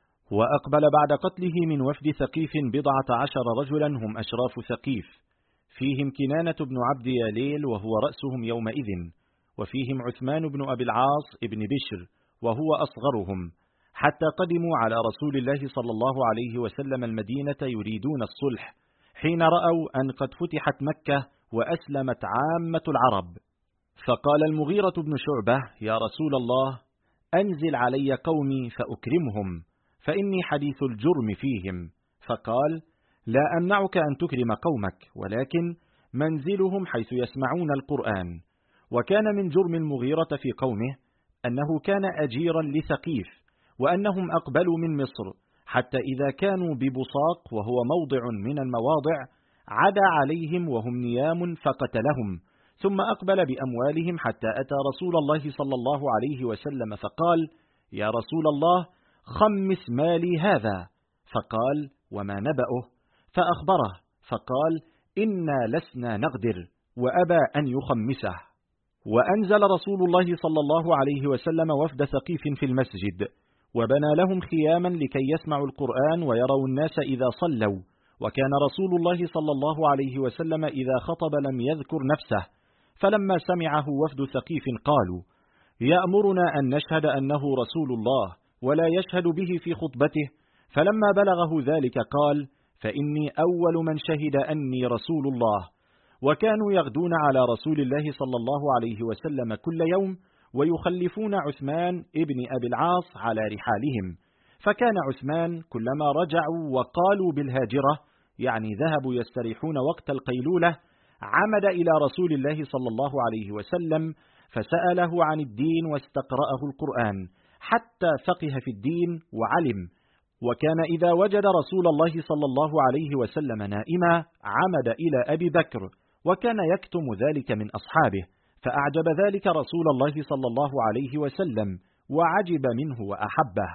[SPEAKER 1] وأقبل بعد قتله من وفد ثقيف 17 رجلا هم أشراف ثقيف، فيهم كنانة بن عبد ياليل وهو رأسهم يومئذ، وفيهم عثمان بن أبي العاص ابن بشر وهو أصغرهم، حتى قدموا على رسول الله صلى الله عليه وسلم المدينة يريدون الصلح، حين رأوا أن قد فتحت مكة وأسلمت عامة العرب. فقال المغيرة بن شعبة: يا رسول الله، أنزل علي قومي فأكرمهم، فإني حديث الجرم فيهم. فقال: لا أمنعك أن تكرم قومك، ولكن منزلهم حيث يسمعون القرآن. وكان من جرم المغيرة في قومه أنه كان أجيرا لثقيف، وأنهم أقبلوا من مصر، حتى إذا كانوا ببصاق وهو موضع من المواضع عدا عليهم وهم نيام فقتلهم، ثم أقبل بأموالهم حتى أتى رسول الله صلى الله عليه وسلم فقال: يا رسول الله، خمس مالي هذا. فقال: وما نبأه؟ فأخبره، فقال: إنا لسنا نقدر، وأبى أن يخمسه. وأنزل رسول الله صلى الله عليه وسلم وفد ثقيف في المسجد، وبنى لهم خياما لكي يسمعوا القرآن ويروا الناس إذا صلوا. وكان رسول الله صلى الله عليه وسلم إذا خطب لم يذكر نفسه، فلما سمعه وفد ثقيف قالوا: يأمرنا أن نشهد أنه رسول الله ولا يشهد به في خطبته. فلما بلغه ذلك قال: فإني أول من شهد أني رسول الله. وكانوا يغدون على رسول الله صلى الله عليه وسلم كل يوم، ويخلفون عثمان ابن أبي العاص على رحالهم. فكان عثمان كلما رجعوا وقالوا بالهاجرة، يعني ذهبوا يستريحون وقت القيلولة، عمد إلى رسول الله صلى الله عليه وسلم فسأله عن الدين واستقرأه القرآن حتى فقه في الدين وعلم. وكان إذا وجد رسول الله صلى الله عليه وسلم نائما عمد إلى أبي بكر، وكان يكتم ذلك من أصحابه، فأعجب ذلك رسول الله صلى الله عليه وسلم وعجب منه وأحبه.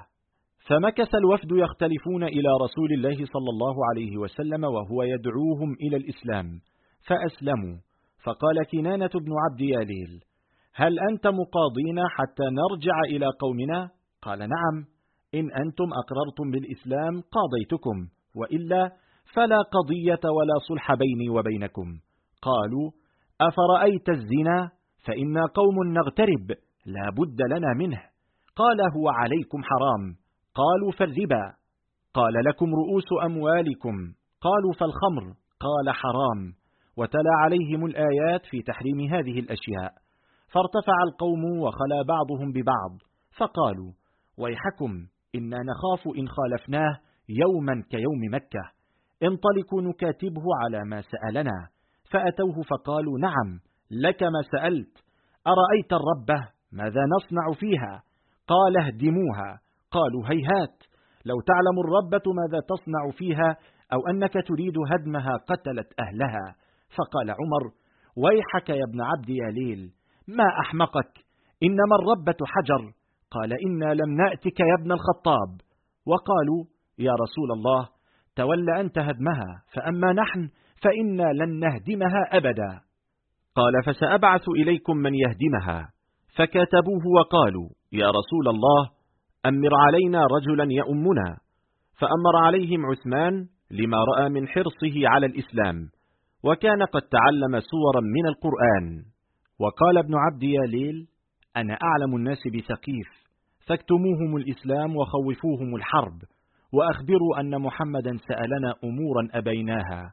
[SPEAKER 1] فمكث الوفد يختلفون إلى رسول الله صلى الله عليه وسلم وهو يدعوهم إلى الإسلام، فأسلموا. فقال كنانة بن عبد ياليل: هل أنت مقاضين حتى نرجع إلى قومنا؟ قال: نعم، إن أنتم أقررتم بالإسلام قاضيتكم، وإلا فلا قضية ولا صلح بيني وبينكم. قالوا: أفرأيت الزنا؟ فإنا قوم نغترب لا بد لنا منه. قال: هو عليكم حرام. قالوا: فالربا. قال: لكم رؤوس أموالكم. قالوا: فالخمر. قال: حرام. وتلا عليهم الآيات في تحريم هذه الأشياء. فارتفع القوم وخلا بعضهم ببعض، فقالوا: ويحكم، إنا نخاف إن خالفناه يوما كيوم مكة. انطلقوا نكاتبه على ما سألنا. فأتوه فقالوا: نعم، لك ما سألت، أرأيت الربة ماذا نصنع فيها؟ قال: اهدموها. قالوا: هيهات، لو تعلم الربة ماذا تصنع فيها أو أنك تريد هدمها قتلت أهلها. فقال عمر: ويحك يا ابن عبد يليل، ما أحمقك، إنما الربة حجر. قال: إنا لم نأتك يا ابن الخطاب. وقالوا: يا رسول الله، تول أنت هدمها، فأما نحن فإنا لن نهدمها أبدا. قال: فسأبعث إليكم من يهدمها. فكاتبوه وقالوا: يا رسول الله، أمر علينا رجلا يؤمنا. فأمر عليهم عثمان لما رأى من حرصه على الإسلام، وكان قد تعلم سورا من القرآن. وقال ابن عبد يليل: أنا أعلم الناس بثقيف، فاكتموهم الإسلام وخوفوهم الحرب، وأخبروا أن محمدا سألنا أمورا أبيناها.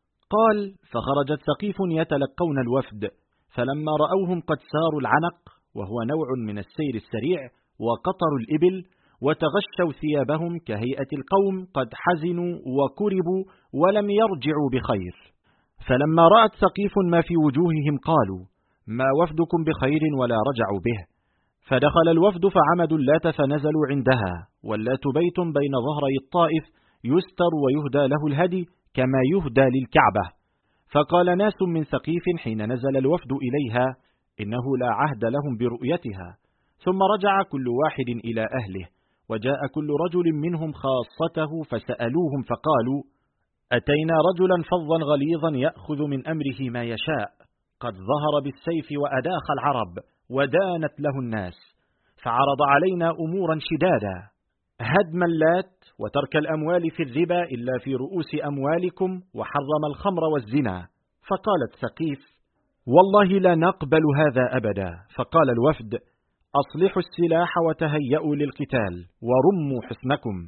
[SPEAKER 1] قال: فخرجت ثقيف يتلقون الوفد، فلما رأوهم قد ساروا العنق، وهو نوع من السير السريع، وقطروا الإبل، وتغشوا ثيابهم كهيئة القوم قد حزنوا وكربوا ولم يرجعوا بخير. فلما رأت ثقيف ما في وجوههم قالوا: ما وفدكم بخير ولا رجعوا به. فدخل الوفد فعمدوا اللات فنزلوا عندها، واللات بيت بين ظهري الطائف يستر ويهدى له الهدي كما يهدى للكعبة. فقال ناس من ثقيف حين نزل الوفد إليها: إنه لا عهد لهم برؤيتها. ثم رجع كل واحد إلى أهله، وجاء كل رجل منهم خاصته فسألوهم فقالوا: أتينا رجلا فظا غليظا يأخذ من أمره ما يشاء، قد ظهر بالسيف وأداخ العرب ودانت له الناس، فعرض علينا أمورا شدادا: هدم اللات، وترك الأموال في الربا إلا في رؤوس أموالكم، وحرم الخمر والزنا. فقالت ثقيف: والله لا نقبل هذا أبدا. فقال الوفد: أصلحوا السلاح وتهيئوا للقتال ورموا حصنكم.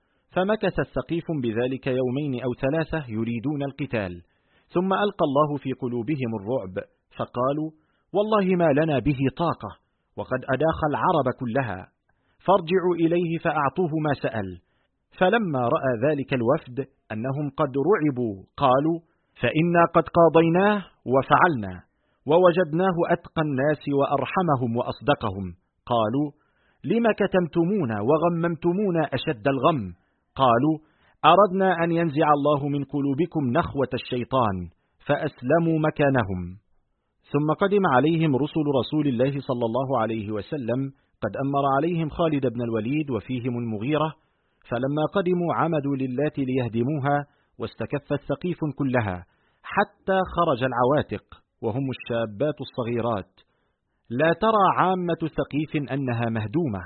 [SPEAKER 1] فمكث ثقيف بذلك يومين أو ثلاثة يريدون القتال، ثم ألقى الله في قلوبهم الرعب، فقالوا: والله ما لنا به طاقة، وقد أداخ العرب كلها، فارجعوا إليه فأعطوه ما سأل. فلما رأى ذلك الوفد أنهم قد رعبوا قالوا: فإنا قد قاضيناه وفعلنا، ووجدناه أتقى الناس وأرحمهم وأصدقهم. قالوا: لما كتمتمونا وغممتمونا أشد الغم؟ قالوا: أردنا أن ينزع الله من قلوبكم نخوة الشيطان، فأسلموا مكانهم. ثم قدم عليهم رسول الله صلى الله عليه وسلم، قد أمر عليهم خالد بن الوليد وفيهم المغيرة. فلما قدموا عمدوا للات ليهدموها، واستكفت ثقيف كلها حتى خرج العواتق، وهم الشابات الصغيرات، لا ترى عامة ثقيف أنها مهدومة.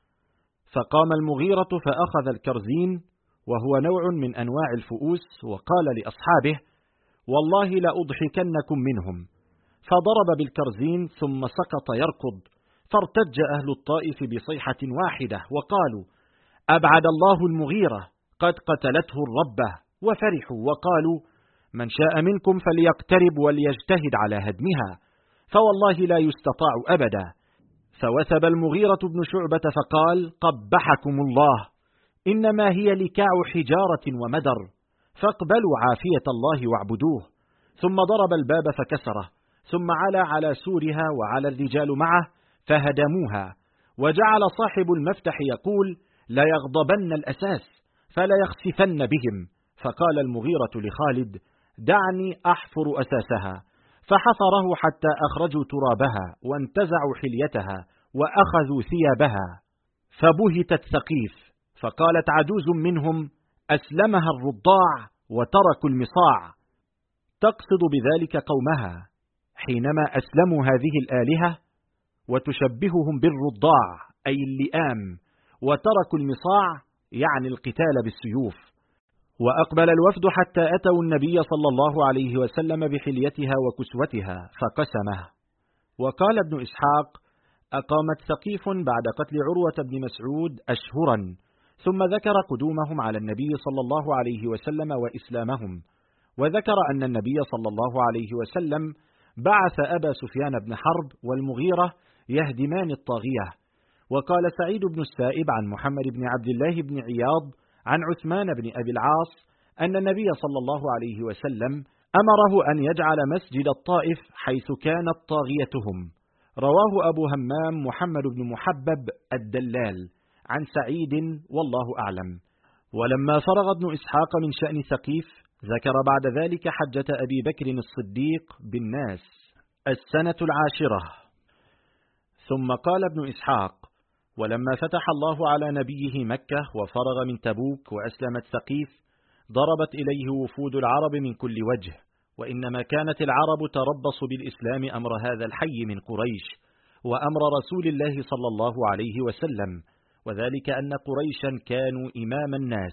[SPEAKER 1] فقام المغيرة فأخذ الكرزين، وهو نوع من أنواع الفؤوس، وقال لأصحابه: والله لأضحكنكم منهم. فضرب بالكرزين ثم سقط يركض، فارتج أهل الطائف بصيحة واحدة وقالوا: أبعد الله المغيرة، قد قتلته الربة. وفرحوا وقالوا: من شاء منكم فليقترب وليجتهد على هدمها، فوالله لا يستطاع أبدا. فوثب المغيرة بن شعبة فقال: قبحكم الله، إنما هي لكاع حجارة ومدر، فاقبلوا عافية الله واعبدوه. ثم ضرب الباب فكسره، ثم علا على سورها وعلى الرجال معه فهدموها. وجعل صاحب المفتح يقول: لا يغضبن الأساس فلا يخسفن بهم. فقال المغيرة لخالد: دعني أحفر أساسها. فحفره حتى أخرجوا ترابها وانتزعوا حليتها وأخذوا ثيابها. فبهتت ثقيف، فقالت عجوز منهم: أسلمها الرضاع وتركوا المصاع، تقصد بذلك قومها حينما أسلموا هذه الآلهة، وتشبههم بالرضاع أي اللئام، وتركوا المصاع يعني القتال بالسيوف. وأقبل الوفد حتى أتوا النبي صلى الله عليه وسلم بحليتها وكسوتها فقسمه. وقال ابن إسحاق: أقامت ثقيف بعد قتل عروة بن مسعود أشهرا، ثم ذكر قدومهم على النبي صلى الله عليه وسلم وإسلامهم، وذكر أن النبي صلى الله عليه وسلم بعث أبا سفيان بن حرب والمغيرة يهدمان الطاغية. وقال سعيد بن السائب عن محمد بن عبد الله بن عياض عن عثمان بن أبي العاص أن النبي صلى الله عليه وسلم أمره أن يجعل مسجد الطائف حيث كانت طاغيتهم. رواه أبو همام محمد بن محبب الدلال عن سعيد والله أعلم. ولما فرغ ابن إسحاق من شأن ثقيف ذكر بعد ذلك حجة أبي بكر الصديق بالناس السنة 10. ثم قال ابن إسحاق: ولما فتح الله على نبيه مكة وفرغ من تبوك وأسلمت ثقيف ضربت إليه وفود العرب من كل وجه، وإنما كانت العرب تربص بالإسلام أمر هذا الحي من قريش وأمر رسول الله صلى الله عليه وسلم، وذلك أن قريشا كانوا إمام الناس.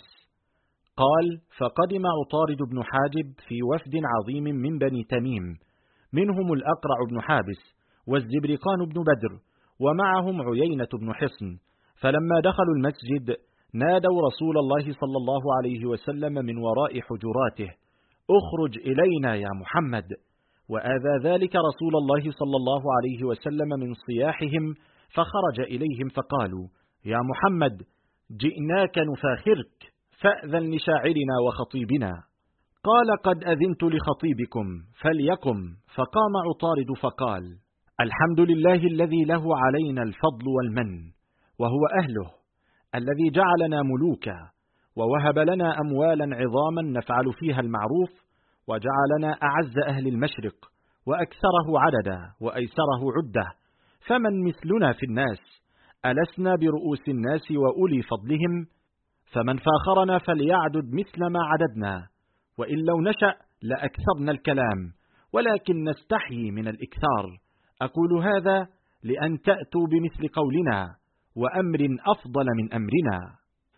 [SPEAKER 1] قال: فقدم عطارد بن حاجب في وفد عظيم من بني تميم، منهم الأقرع بن حابس والزبرقان بن بدر، ومعهم عيينة بن حصن. فلما دخلوا المسجد نادوا رسول الله صلى الله عليه وسلم من وراء حجراته: اخرج إلينا يا محمد. وآذى ذلك رسول الله صلى الله عليه وسلم من صياحهم، فخرج إليهم فقالوا: يا محمد، جئناك نفاخرك، فأذن لشاعرنا وخطيبنا. قال: قد أذنت لخطيبكم فليقم. فقام عطارد فقال: الحمد لله الذي له علينا الفضل والمن، وهو أهله، الذي جعلنا ملوكا ووهب لنا أموالا عظاما نفعل فيها المعروف، وجعلنا أعز أهل المشرق وأكثره عددا وأيسره عدة، فمن مثلنا في الناس؟ ألسنا برؤوس الناس وأولي فضلهم؟ فمن فاخرنا فليعدد مثل ما عددنا، وإن لو نشأ لأكثرنا الكلام، ولكن نستحيي من الإكثار. أقول هذا لأن تأتوا بمثل قولنا وأمر أفضل من أمرنا.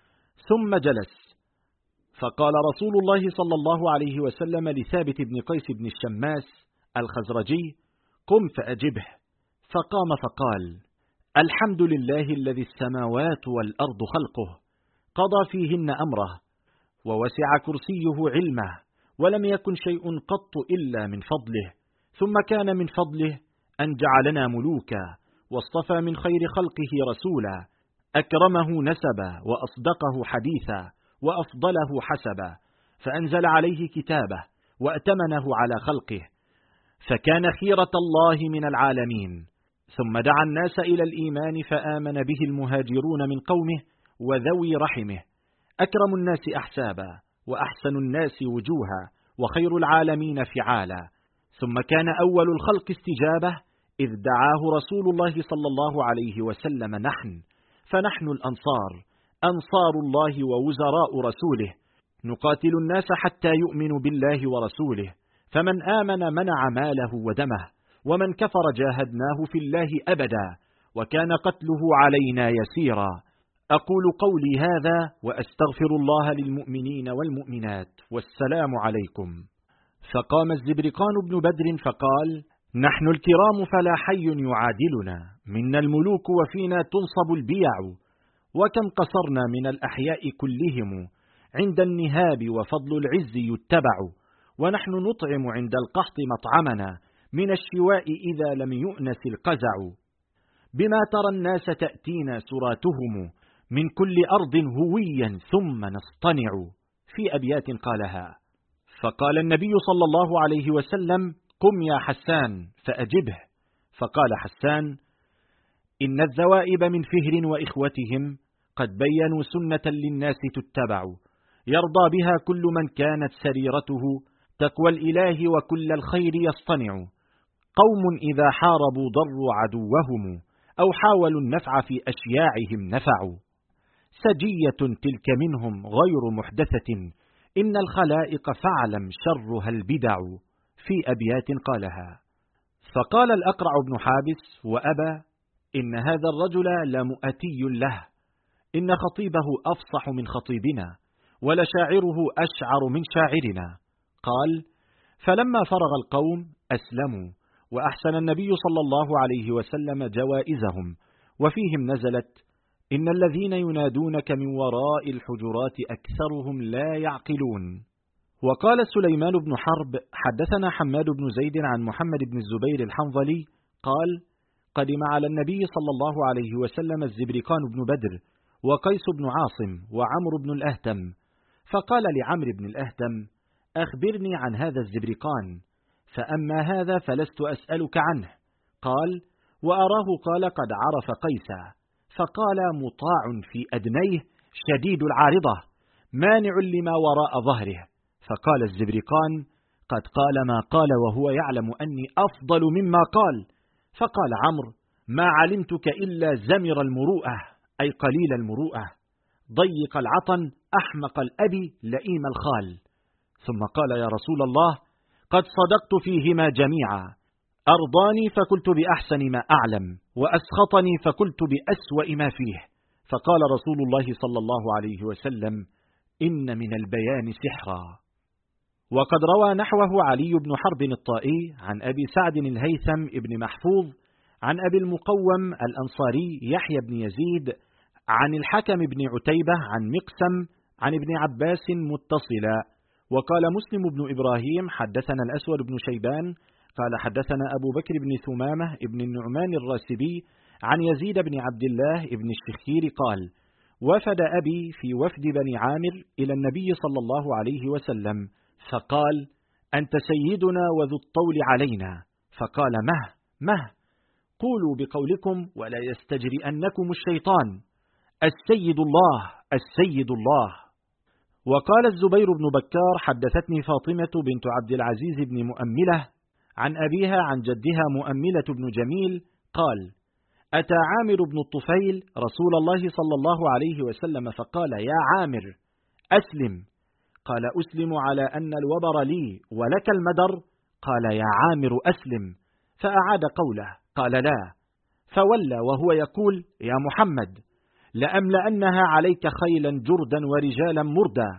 [SPEAKER 1] ثم جلس، فقال رسول الله صلى الله عليه وسلم لثابت بن قيس بن الشماس الخزرجي: قم فأجبه. فقام فقال: الحمد لله الذي السماوات والأرض خلقه، قضى فيهن أمره، ووسع كرسيه علمه، ولم يكن شيء قط إلا من فضله، ثم كان من فضله أن جعلنا ملوكا، واصطفى من خير خلقه رسولا، أكرمه نسبا وأصدقه حديثا وأفضله حسبا، فأنزل عليه كتابه وأتمنه على خلقه، فكان خيرة الله من العالمين. ثم دعا الناس إلى الإيمان فآمن به المهاجرون من قومه وذوي رحمه، أكرم الناس أحسابا وأحسن الناس وجوها وخير العالمين فعالا. ثم كان أول الخلق استجابة إذ دعاه رسول الله صلى الله عليه وسلم فنحن الأنصار، أنصار الله ووزراء رسوله، نقاتل الناس حتى يؤمنوا بالله ورسوله، فمن آمن منع ماله ودمه، ومن كفر جاهدناه في الله أبدا، وكان قتله علينا يسيرا. أقول قولي هذا وأستغفر الله للمؤمنين والمؤمنات، والسلام عليكم. فقام الزبرقان بن بدر فقال: نحن الكرام فلا حي يعادلنا، منا الملوك وفينا تنصب البيع، وكم قصرنا من الأحياء كلهم، عند النهاب وفضل العز يتبع، ونحن نطعم عند القحط مطعمنا، من الشواء إذا لم يؤنس القزع، بما ترى الناس تأتينا سراتهم، من كل أرض هويا ثم نصطنع. في أبيات قالها. فقال النبي صلى الله عليه وسلم: قم يا حسان فأجبه. فقال حسان: إن الذوائب من فهر وإخوتهم قد بينوا سنة للناس تتبع، يرضى بها كل من كانت سريرته، تقوى الإله وكل الخير يصطنع. قوم إذا حاربوا ضروا عدوهم، أو حاولوا النفع في أشياعهم نفعوا، سجية تلك منهم غير محدثة، إن الخلائق فاعلم شرها البدع. في أبيات قالها. فقال الأقرع بن حابس وأبى: إن هذا الرجل لمؤتي له، إن خطيبه أفصح من خطيبنا، ولشاعره أشعر من شاعرنا. قال: فلما فرغ القوم أسلموا، وأحسن النبي صلى الله عليه وسلم جوائزهم، وفيهم نزلت: إن الذين ينادونك من وراء الحجرات أكثرهم لا يعقلون. وقال سليمان بن حرب: حدثنا حماد بن زيد عن محمد بن الزبير الحنظلي قال: قدم على النبي صلى الله عليه وسلم الزبرقان بن بدر وقيس بن عاصم وعمر بن الأهتم، فقال لعمرو بن الأهدم: أخبرني عن هذا الزبرقان، فأما هذا فلست أسألك عنه. قال: وأراه قال قد عرف قيسا، فقال: مطاع في أدنيه شديد العارضة مانع لما وراء ظهره. فقال الزبرقان: قد قال ما قال وهو يعلم أني أفضل مما قال. فقال عمرو: ما علمتك إلا زمر المروءة، أي قليل المروءة، ضيق العطن، أحمق الأب، لئيم الخال. ثم قال: يا رسول الله، قد صدقت فيهما جميعا، أرضاني فقلت بأحسن ما أعلم، وأسخطني فقلت بأسوأ ما فيه. فقال رسول الله صلى الله عليه وسلم: إن من البيان سحرا. وقد روى نحوه علي بن حرب الطائي عن أبي سعد الهيثم ابن محفوظ عن أبي المقوم الأنصاري يحيى بن يزيد عن الحكم بن عتيبة عن مقسم عن ابن عباس متصلا. وقال مسلم بن إبراهيم: حدثنا الأسود بن شيبان قال حدثنا أبو بكر بن ثمامة ابن النعمان الراسبي عن يزيد بن عبد الله ابن الشخير قال: وفد أبي في وفد بني عامر إلى النبي صلى الله عليه وسلم، فقال: أنت سيدنا وذو الطول علينا. فقال: مه قولوا بقولكم ولا يستجرئنكم الشيطان، السيد الله السيد الله. وقال الزبير بن بكار: حدثتني فاطمة بنت عبد العزيز بن مؤملة عن أبيها عن جدها مؤملة بن جميل قال: أتى عامر بن الطفيل رسول الله صلى الله عليه وسلم فقال: يا عامر أسلم. قال: أسلم على أن الوبر لي ولك المدر؟ قال: يا عامر أسلم. فأعاد قوله، قال: لا. فولى وهو يقول: يا محمد، لأملأنها عليك خيلا جردا ورجالا مردا،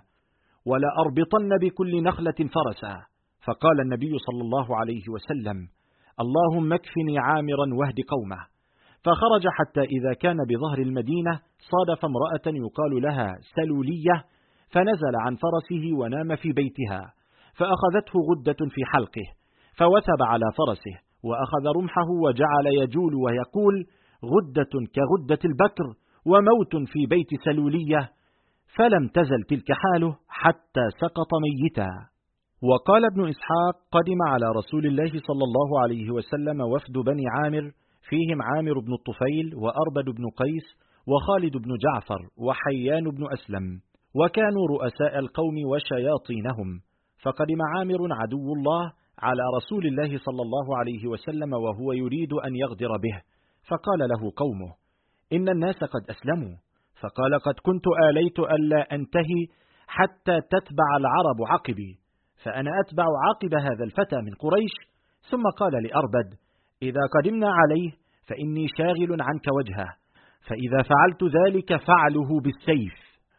[SPEAKER 1] ولأربطن بكل نخلة فرسا. فقال النبي صلى الله عليه وسلم: اللهم اكفني عامرا واهد قومه. فخرج حتى إذا كان بظهر المدينة صادف امرأة يقال لها سلولية، فنزل عن فرسه ونام في بيتها، فأخذته غدة في حلقه، فوثب على فرسه وأخذ رمحه وجعل يجول ويقول: غدة كغدة البكر وموت في بيت سلولية. فلم تزل تلك حاله حتى سقط ميتا. وقال ابن إسحاق: قدم على رسول الله صلى الله عليه وسلم وفد بني عامر، فيهم عامر بن الطفيل وأربد بن قيس وخالد بن جعفر وحيان بن أسلم، وكانوا رؤساء القوم وشياطينهم. فقدم عامر عدو الله على رسول الله صلى الله عليه وسلم وهو يريد أن يغدر به، فقال له قومه: إن الناس قد أسلموا. فقال: قد كنت آليت ألا أنتهي حتى تتبع العرب عقبي، فأنا أتبع عقب هذا الفتى من قريش. ثم قال لأربد: إذا قدمنا عليه فإني شاغل عنك وجهه، فإذا فعلت ذلك فعله بالسيف.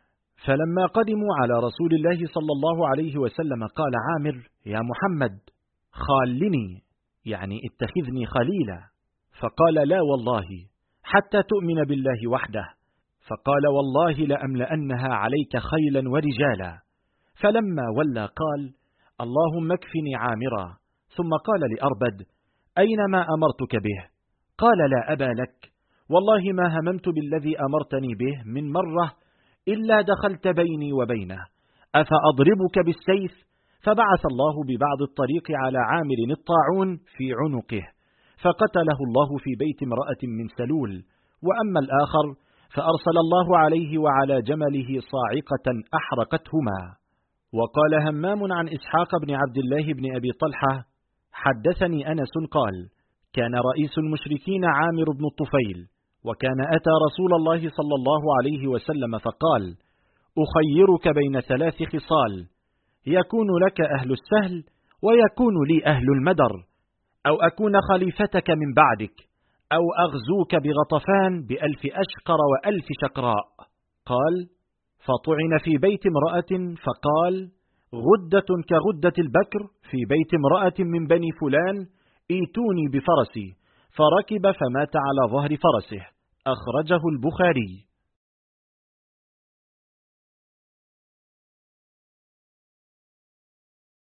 [SPEAKER 1] فلما قدموا على رسول الله صلى الله عليه وسلم قال عامر: يا محمد، خالني، يعني اتخذني خليلا. فقال: لا والله، حتى تؤمن بالله وحده. فقال: والله لأملأنها عليك خيلا ورجالا. فلما ولى قال: اللهم اكفني عامرا. ثم قال لأربد: أين ما أمرتك به؟ قال: لا أبا لك، والله ما هممت بالذي أمرتني به من مرة إلا دخلت بيني وبينه، أفأضربك بالسيف؟ فبعث الله ببعض الطريق على عامر الطاعون في عنقه، فقتله الله في بيت امرأة من سلول. وأما الآخر فأرسل الله عليه وعلى جمله صاعقة أحرقتهما. وقال همام عن إسحاق بن عبد الله بن أبي طلحة: حدثني أنس قال: كان رئيس المشركين عامر بن الطفيل، وكان أتى رسول الله صلى الله عليه وسلم فقال: أخيرك بين 3 خصال، يكون لك أهل السهل ويكون لي أهل المدر، أو أكون خليفتك من بعدك، أو أغزوك بغطفان ب1000 أشقر و1000 شقراء. قال: فطعن في بيت امرأة، فقال: غدة كغدة البكر في بيت امرأة من بني فلان، ايتوني بفرسي. فركب فمات على ظهر فرسه. أخرجه البخاري.